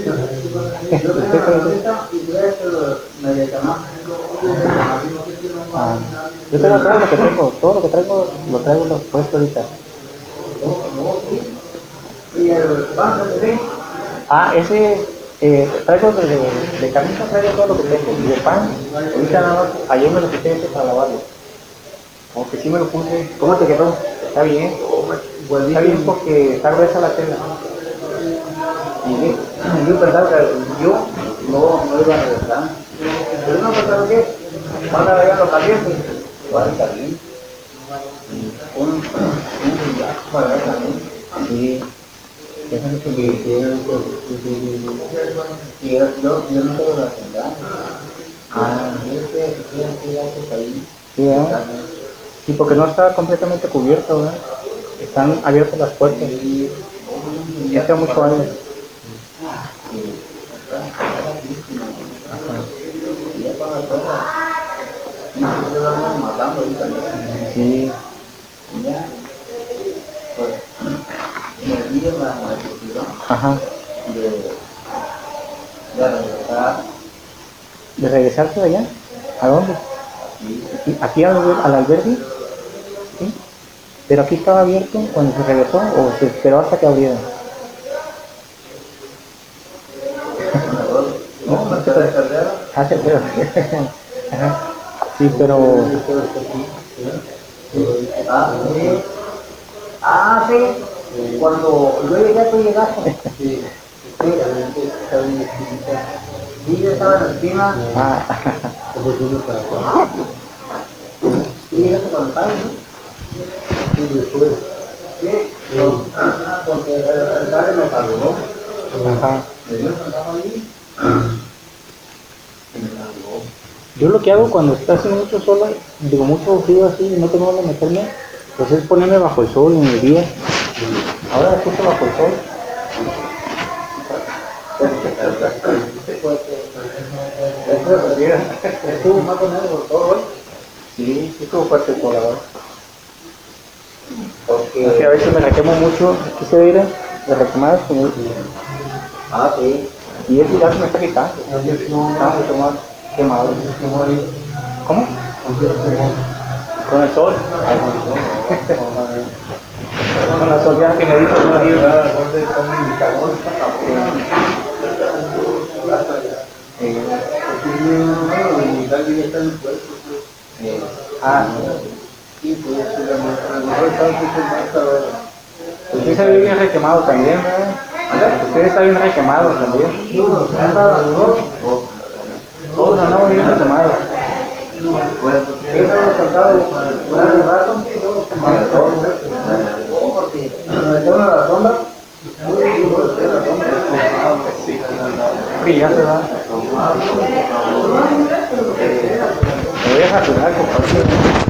S1: Yo traigo todo lo que tengo, lo traigo puesto ahorita. Ese, traigo de camisa, traigo todo lo que tengo. Y de pan, ahorita nada más, ayer me lo quité para lavarlo. Aunque sí me lo puse. ¿Cómo te quedó? Está bien. Está bien porque está gruesa la tela. Y yo pensaba que yo no iba a regresar. Pero no pensaron que van a ver lo caliente. Va a estar bien. Un para ver también. Sí. Déjame que yo no tengo la tendrá. Sí, sí, porque no está completamente cubierto, ¿verdad? Están abiertas las puertas. Ya hace muchos años. Sí. Ajá. ¿De regresarse de allá? ¿A dónde? ¿Aquí al albergue? ¿Sí? ¿Pero aquí estaba abierto cuando se regresó o se esperó hasta que abrieran? No se puede. Ah, se puede. Ajá. Sí, pero...
S5: Sí. Cuando yo llegué, tú llegaste. Sí, yo estaba en la esquina. Sí, llegaste con el padre, ¿no? Sí, después. Sí, porque el padre me saludó.
S1: Ajá. Yo lo que hago cuando está haciendo mucho sol, digo mucho frío así y no tengo dónde meterme, pues es ponerme bajo el sol en el día. Ahora me puse bajo el sol. ¿Estuvo más o menos por todo hoy? Sí, estuvo fuerte el sol ahora. Porque a veces me requemo mucho, quise ir de requemadas como...
S5: Sí.
S1: Y eso ya se me está quitando. Está mucho más quemado. ¿Cómo? Con el sol. Con la soleada que me dijo el marido. Usted está bien requemado también, ¿verdad? Usted está bien requemado también. Todos andamos bien requemados. Sí, ya se va. Me voy a rasurar, compadre.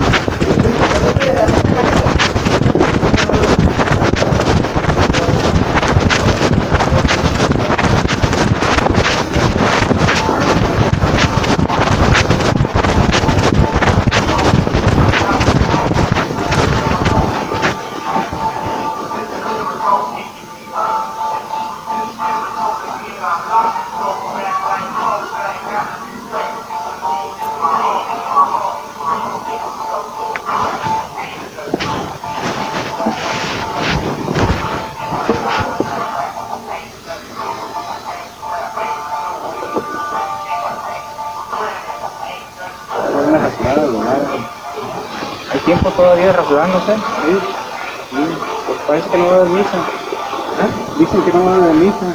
S1: ¿Hay tiempo todavía rasurándose?
S2: Sí, pues parece que no va a haber misa. Dicen que no va a haber misa.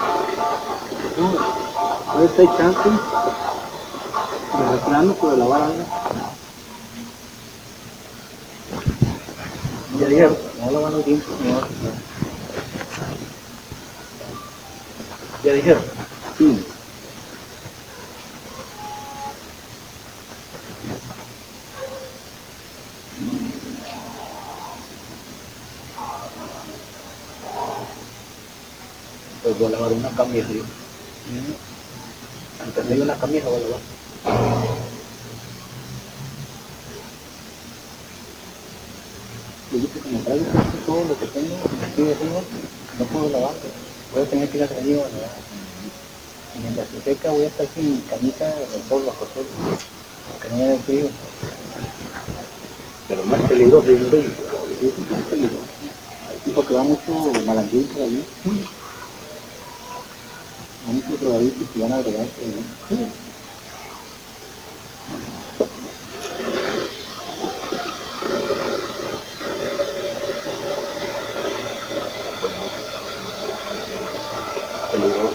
S2: No, a ver si hay chance de rasurarnos o de lavar algo.
S1: Ya dijeron, no lo van a tiempo, señor. Ya dijeron.
S2: Sí.
S1: Pues voy a lavar una camisa, yo. Antes de una camisa voy a lavar. Yo dije que me traigo todo lo que tengo aquí de arriba, no puedo lavar. Voy a tener que ir a salir a lavar. Y mientras se seca voy a estar sin camisa del sol bajo el sol. Porque no hay frío. Pero más peligroso es el frío. Sí, más peligroso. Porque va mucho malandrín por allí. Va mucho drogadictos que van a agregar por allí. Peligroso.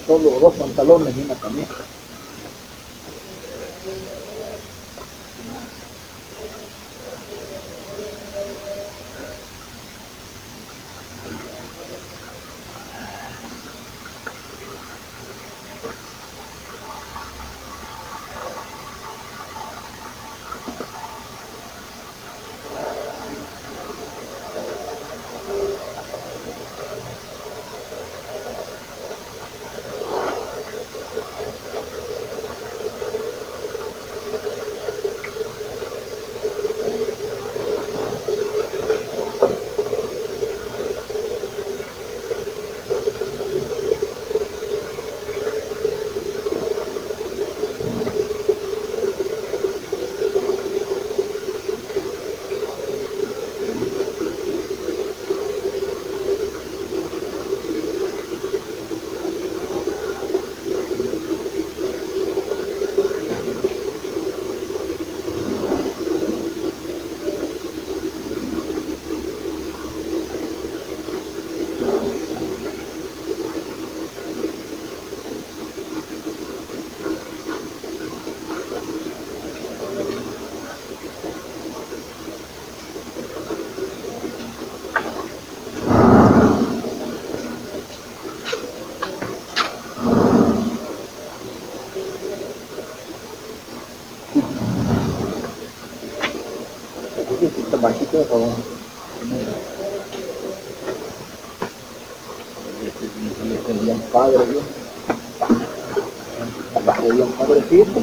S6: solo 2 pantalones y una camisa. Bajito de favor. Bien padre, bien. Bien padrecito.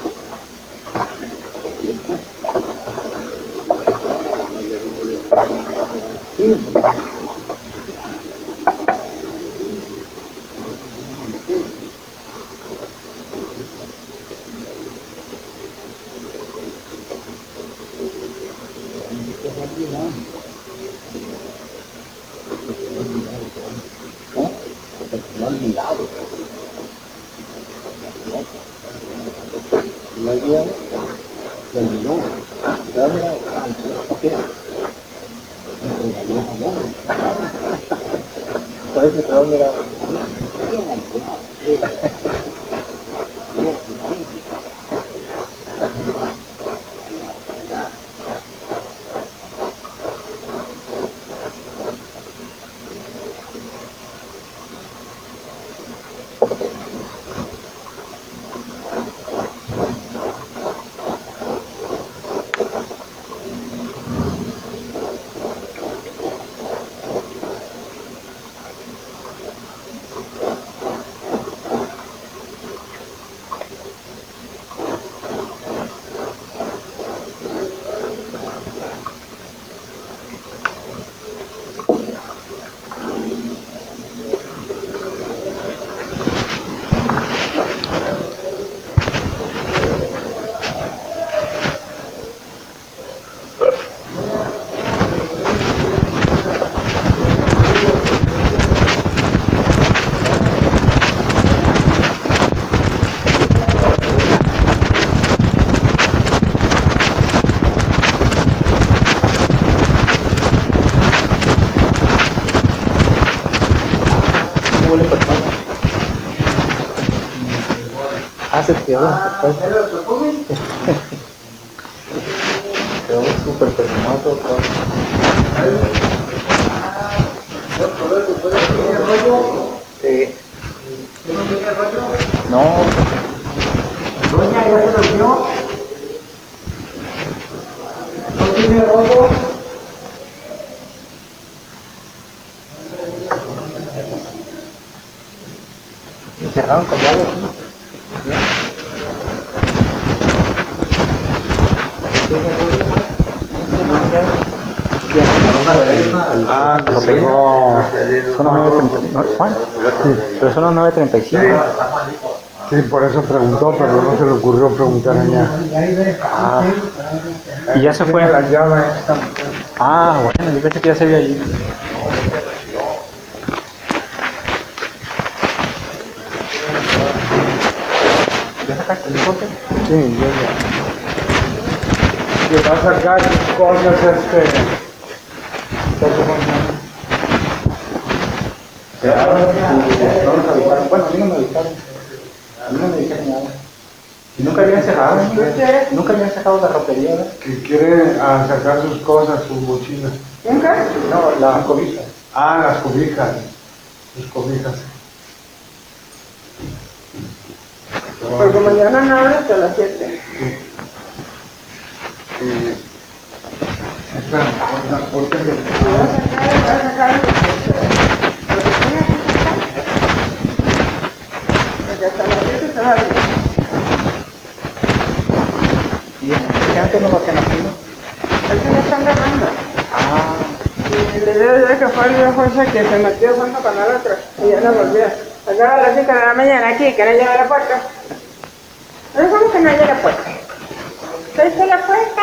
S6: Parece que dónde era. Se quedó súper perfumado. Sí. No. Doña, ¿ya se lo vio? ¿No tiene rollo? ¿Me cerraron con algo aquí? Ah, lo pegó. Son las 9:35. Pero son las 9:35.
S2: Sí, por eso preguntó, pero no se le ocurrió preguntar allá.
S6: Ah, y ya se fue. Ah, bueno, yo pensé que ya se había ido. ¿Ya sacaste el coche? Sí, ya.
S2: Que va a sacar cosas
S1: Quedaron y no nos avisaron. Bueno, a mí no me avisaron. A mí no me dijeron nada. Y nunca habían cerrado, nunca habían sacado la ropería, ¿no?
S9: Que quiere sacar sus cosas, sus mochilas.
S1: ¿Nunca? No, las cobijas.
S9: Ah, las cobijas. Sus cobijas.
S7: Porque mañana no abre hasta las 7.
S9: Espera, ¿por qué?
S7: Voy a sacar porque hasta las 7 se va a abrir.
S1: ¿Y que antes no lo hacían así, no?
S7: Es que no están ganando.
S1: Ah.
S7: Y le dio ya que fue el viejo ese que se metió junto con el otro y ya no volvió. Acaba a las 5 de la mañana aquí, que no llega a la puerta. Pero ¿cómo que no llega a la puerta? ¿Se hizo la puerta?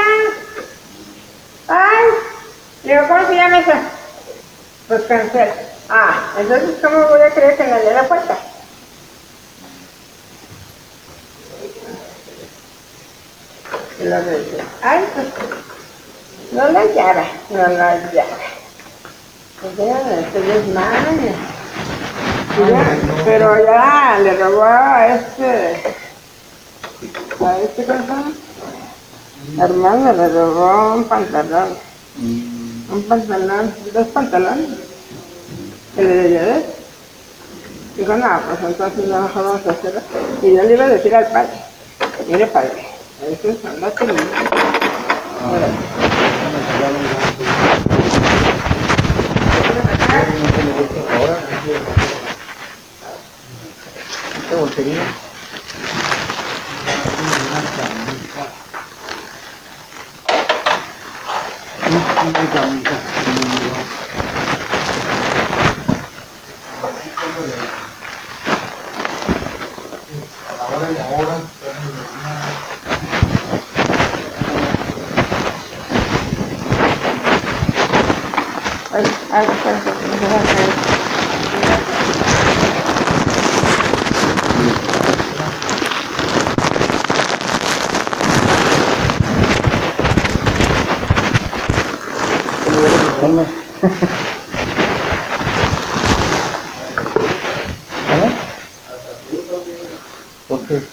S7: ¡Ay! Digo, ¿cómo se llama eso? Pues cancel. Ah, entonces ¿cómo voy a creer que no llega a la puerta? Y luego dice, ay, pues, no la llave, no la llave. Pues ya, estoy desmadre. Pero ya le robó a este ¿cómo se llama? Hermano, le robó un pantalón. Un pantalón, 2 pantalones. Que le llevé. Dijo, no, pues entonces no, mejor vamos a hacerlo. Y yo le iba a decir al padre, mire padre, eso es andate lindo.
S1: ¿Qué voltería? ¿Por qué?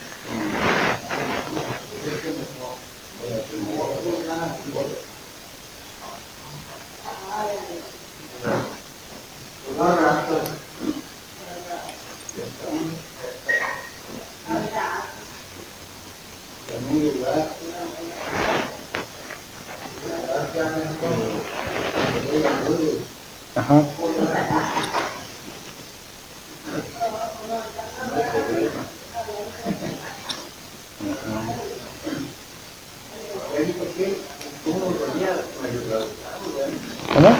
S1: Ajá. ¿Cómo?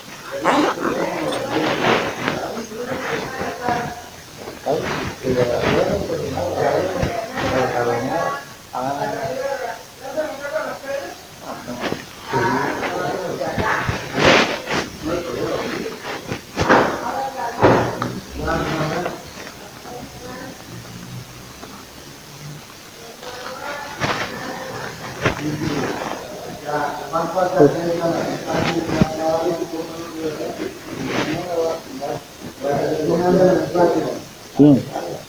S1: ¿Quién?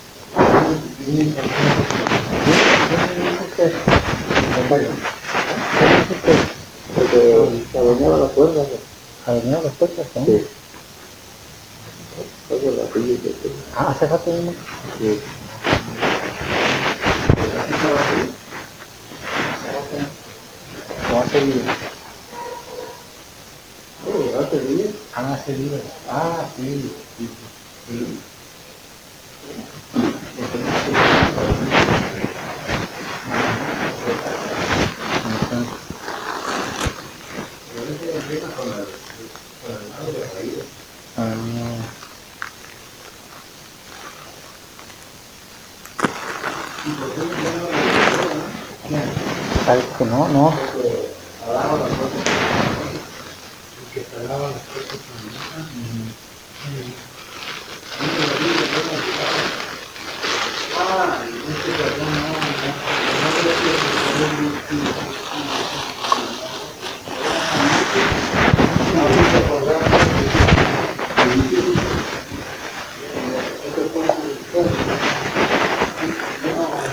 S1: Porque se adornaba las puertas. ¿Adornaba las puertas? Sí. Ah, hace rato mismo. Sí. ¿Cómo hace vida? ¿Hace vida? Ah, hace vida. Ah, sí. Sí. Sí. ¿Sabes que no? No.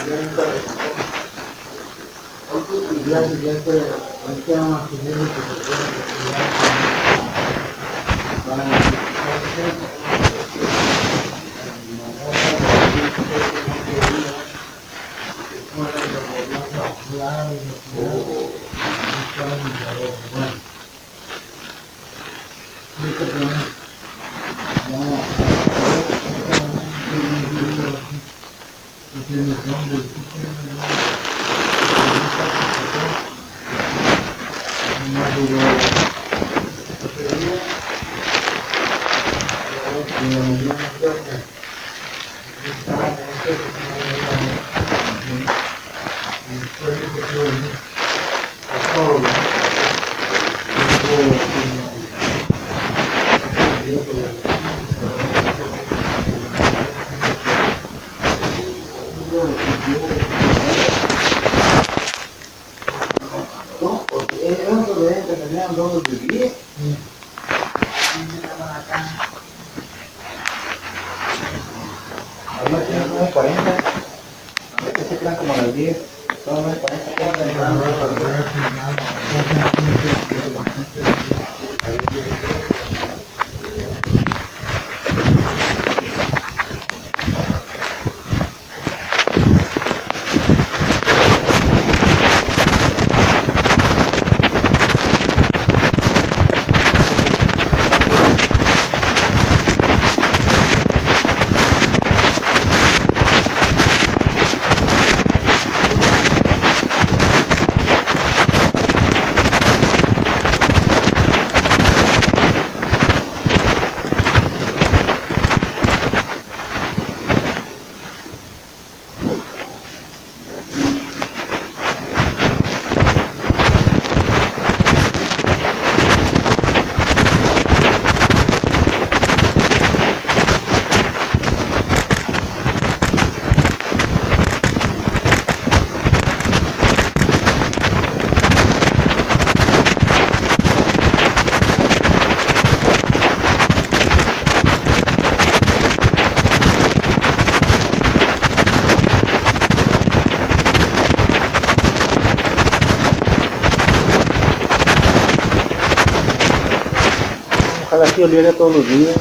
S6: Ojalá que oliera todos los días.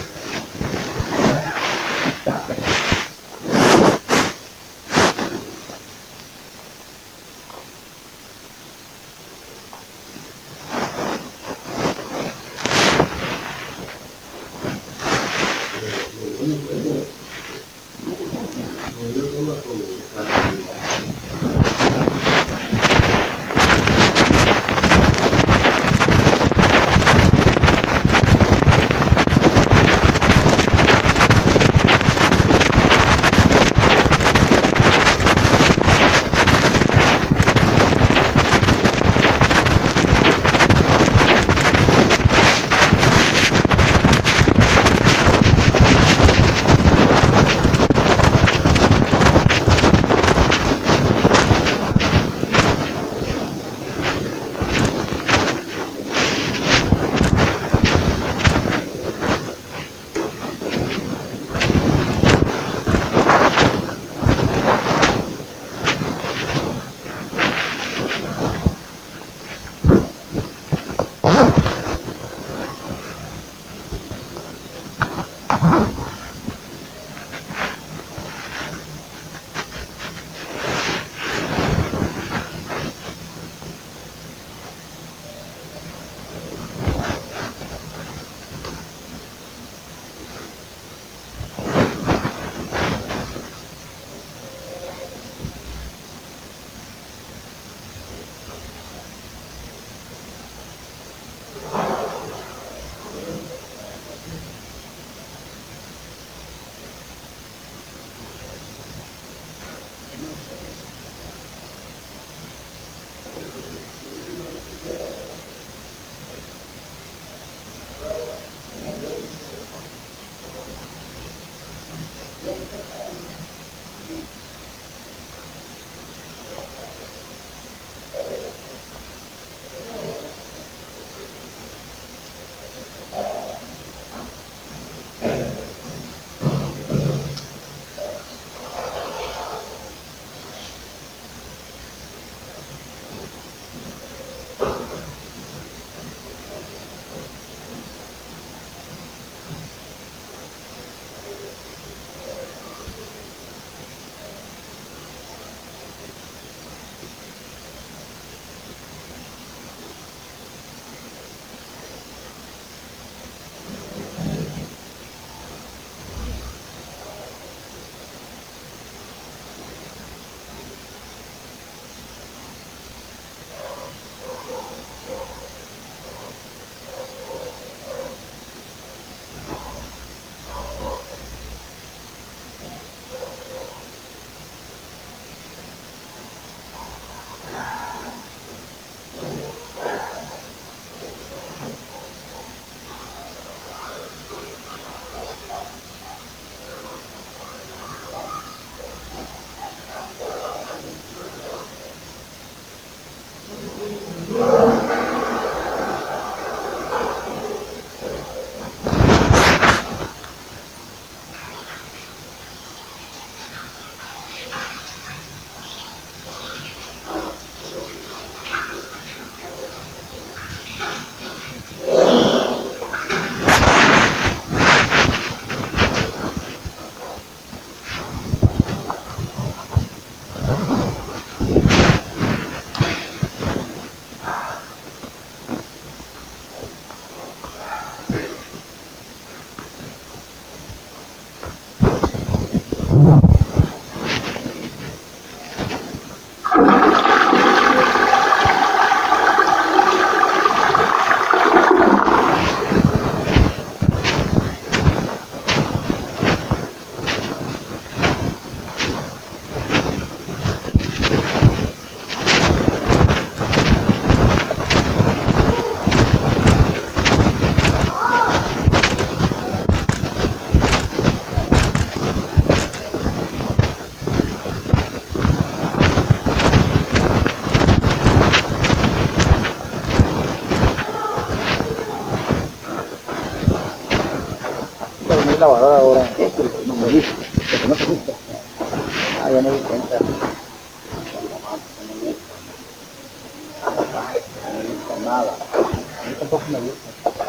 S1: lavadora ahora. No me gusta. No te gusta. Ah, ya me di cuenta. Nada. A mí tampoco me gusta.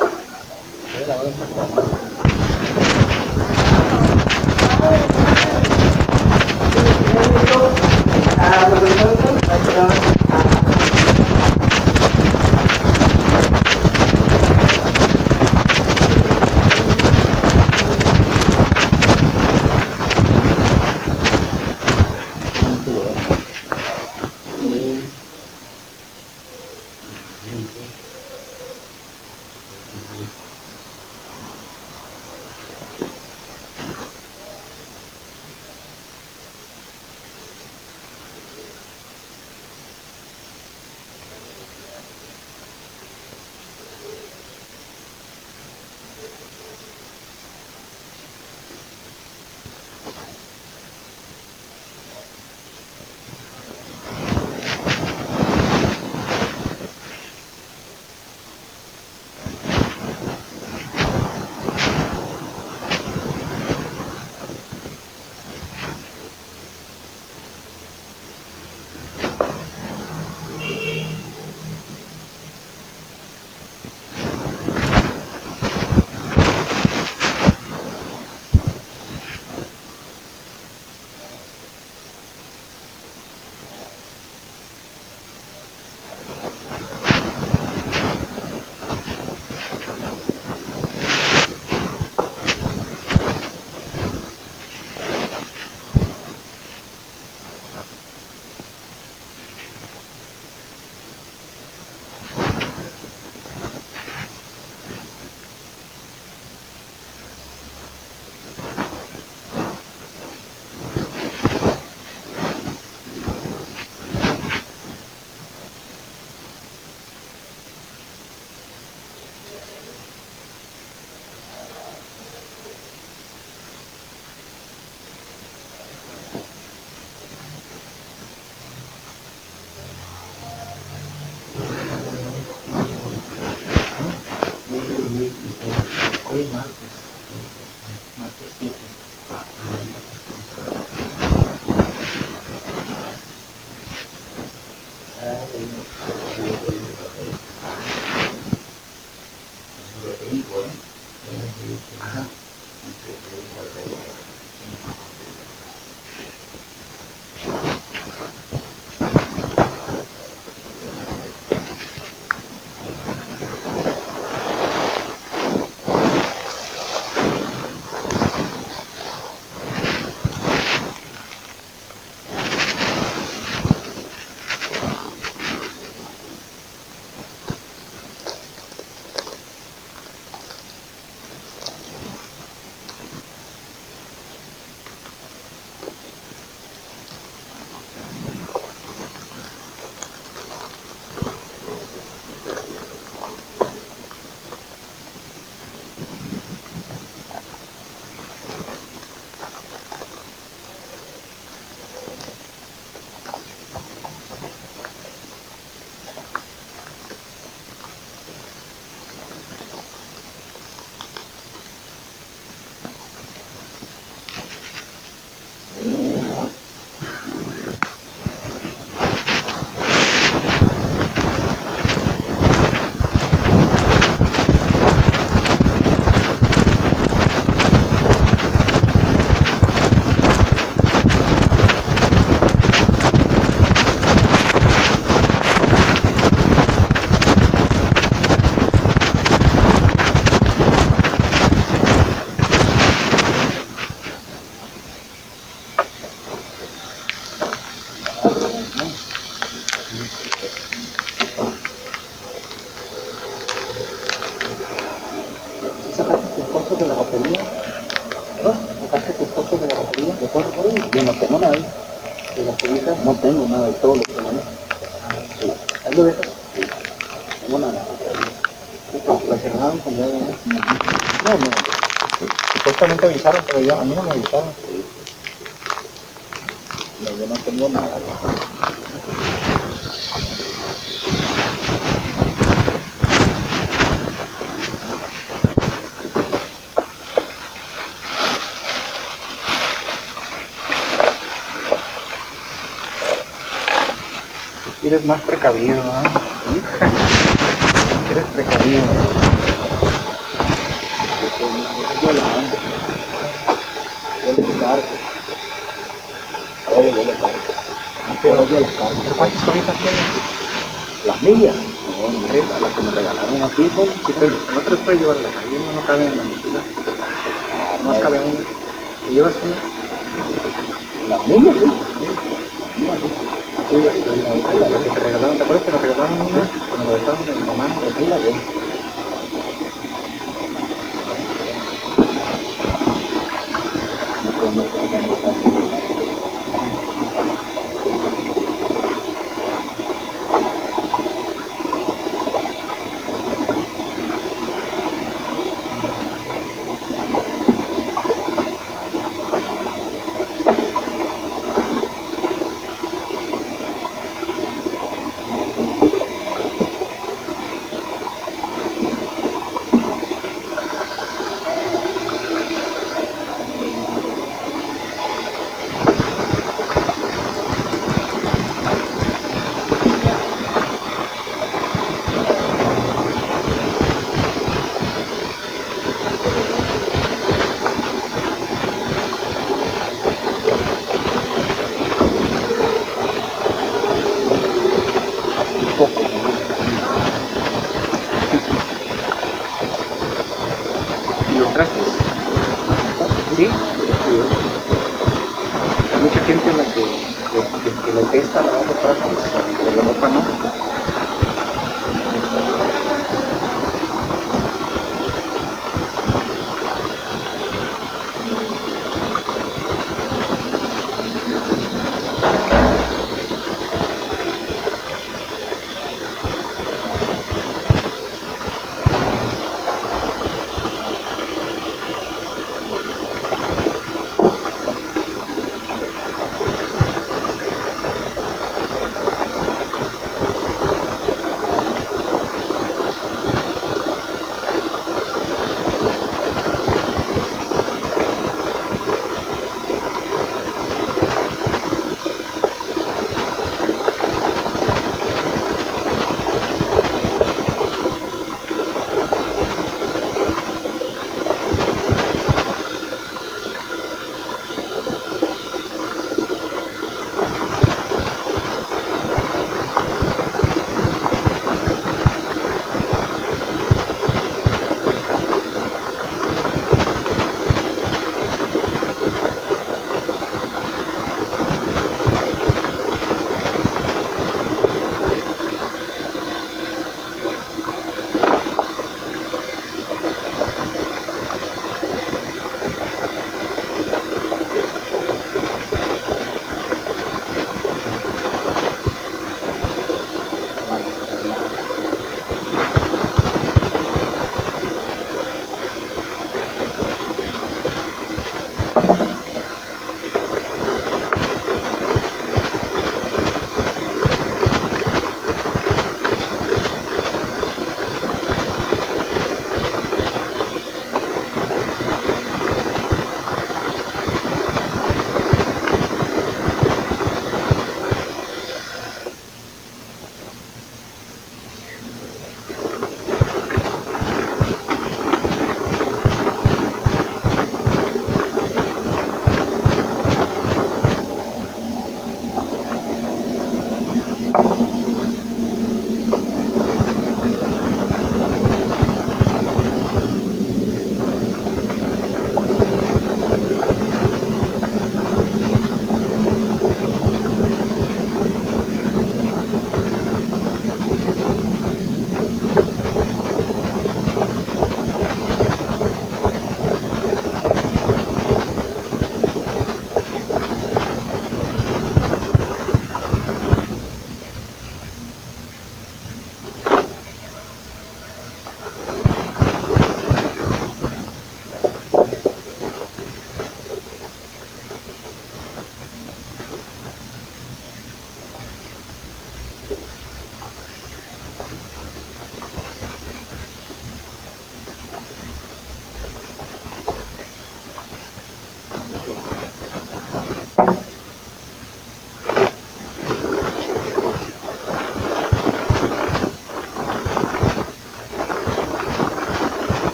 S6: Yo no tengo nada. De la pública no tengo nada de todo lo que manejo. Sí. ¿Ahí lo dejas? Sí. No tengo nada. La cerraron como... No. Supuestamente avisaron, pero yo, a mí no me avisaron. Sí. No, yo no tengo nada.
S1: Eres más precavido, ¿no? Eres precavido. ¿Pero cuántas cobijas tienes?
S5: Las mías, no, las que me regalaron aquí, pues,
S1: Sí, pero no te las puedes llevar a la calle, no cabe en la mochila. No cabe una. ¿Te llevas una?
S5: las mías, sí.
S1: Sí, la que te regalaron, ¿te acuerdas que nos regalaron una? Cuando la dejaron de mi mamá,
S5: Aquí la veo.
S1: ¿Y los trastes? ¿Sí? Hay mucha gente en la que le testa lavar los trastes, pero la ropa no.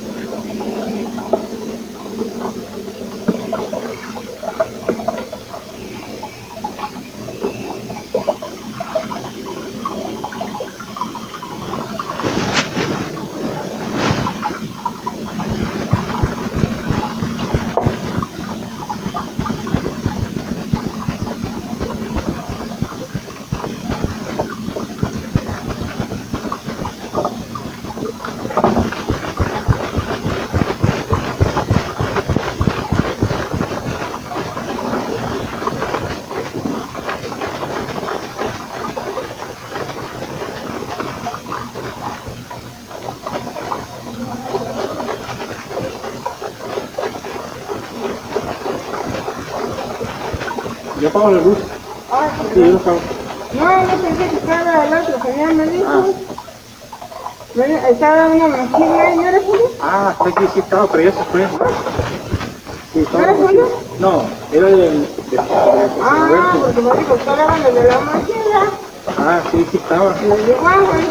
S9: Yo apago la luz.
S7: Ah,
S9: Sí, yo lo apago.
S7: no, no pensé que estaba el otro, que ya me dijo. Estaba una mochila y no era Julio.
S9: Ah, está aquí, sí estaba, pero ya se fue. Sí,
S7: ¿No
S9: estaba.
S7: era Julio?
S9: No, era de
S7: Ah, porque me dijo que estaban los de la mochila.
S9: Ah, sí, sí estaba.
S7: Me dijo, ah, bueno.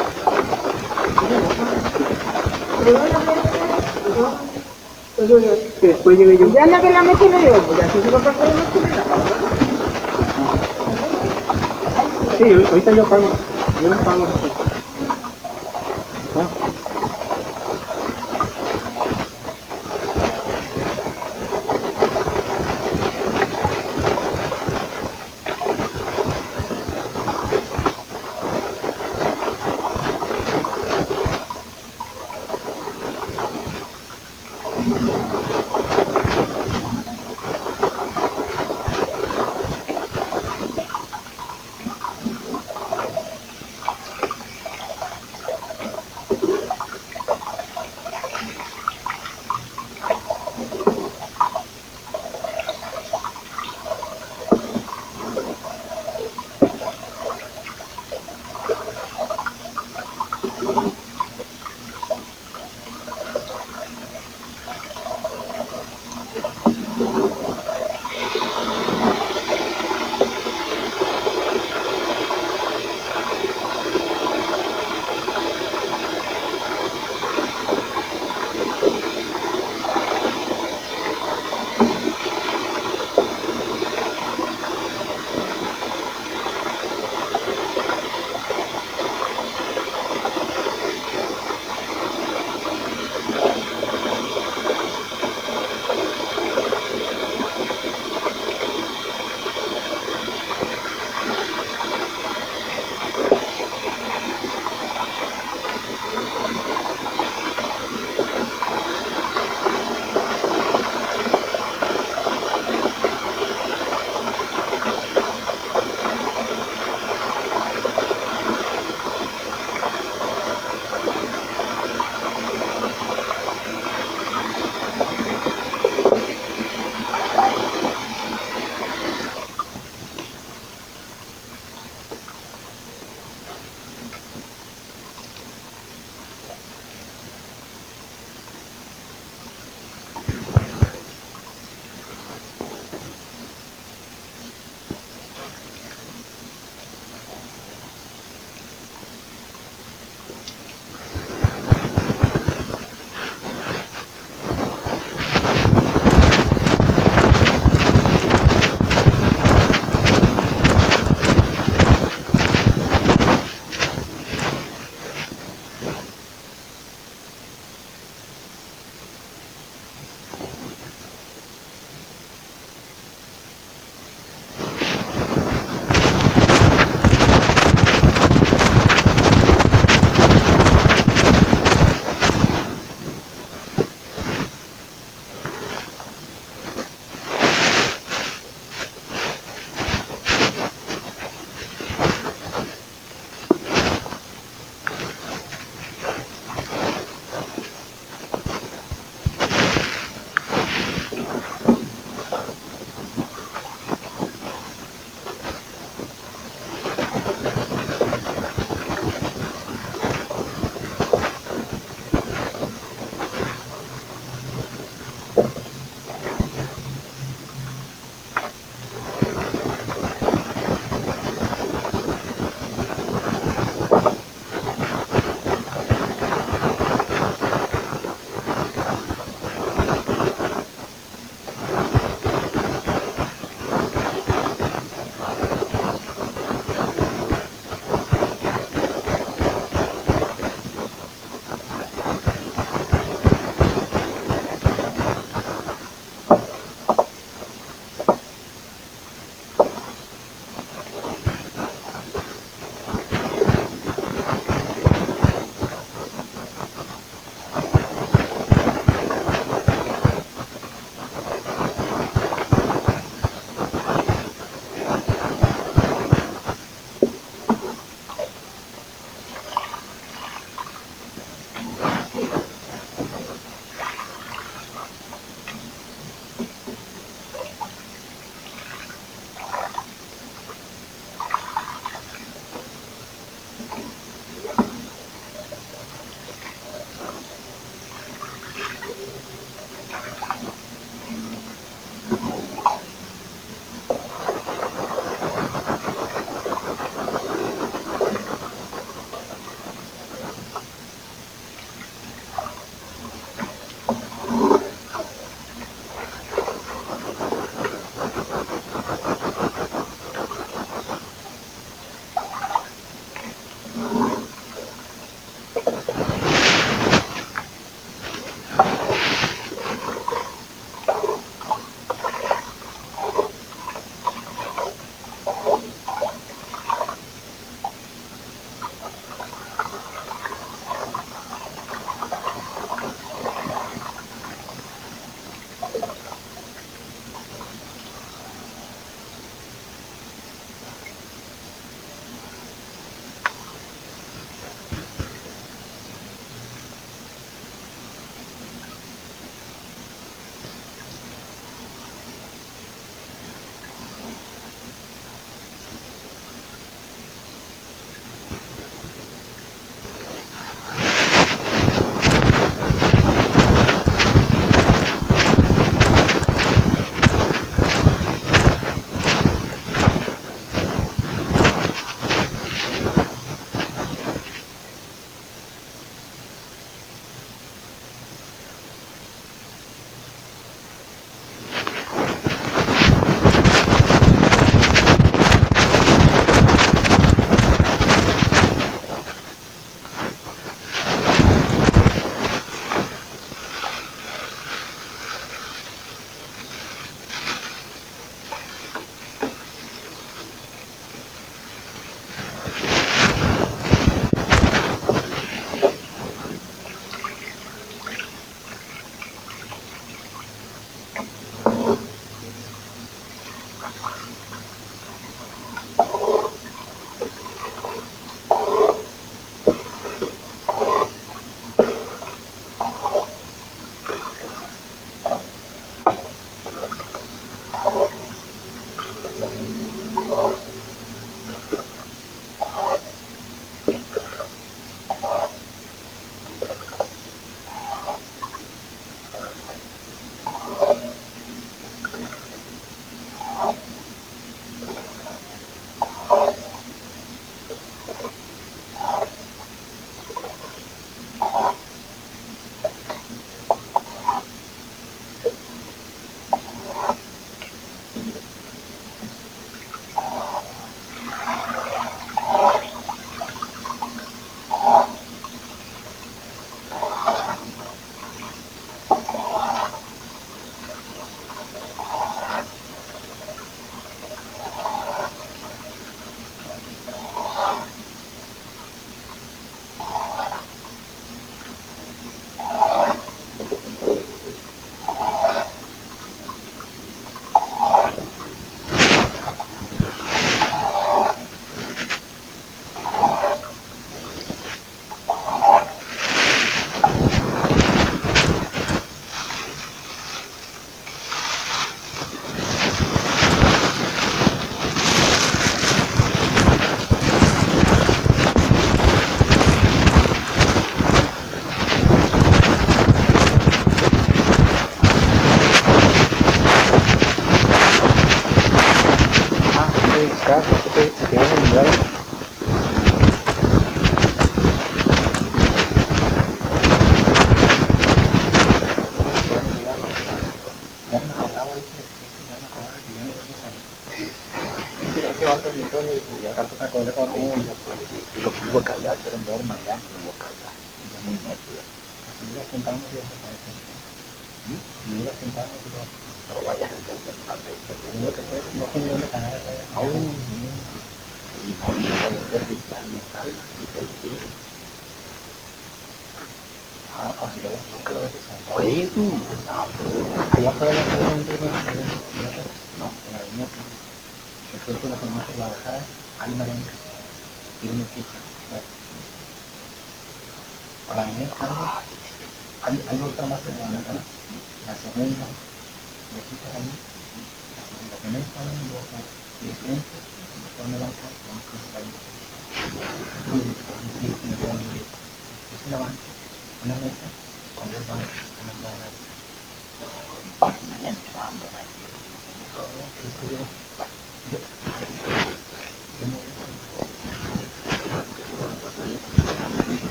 S7: Pero bueno,
S9: Que después llegué yo.
S7: ya anda que la mochila, digo, pues ya se va a pasar la mochila.
S9: Sí, ahorita yo pago. Yo no pago. Ah.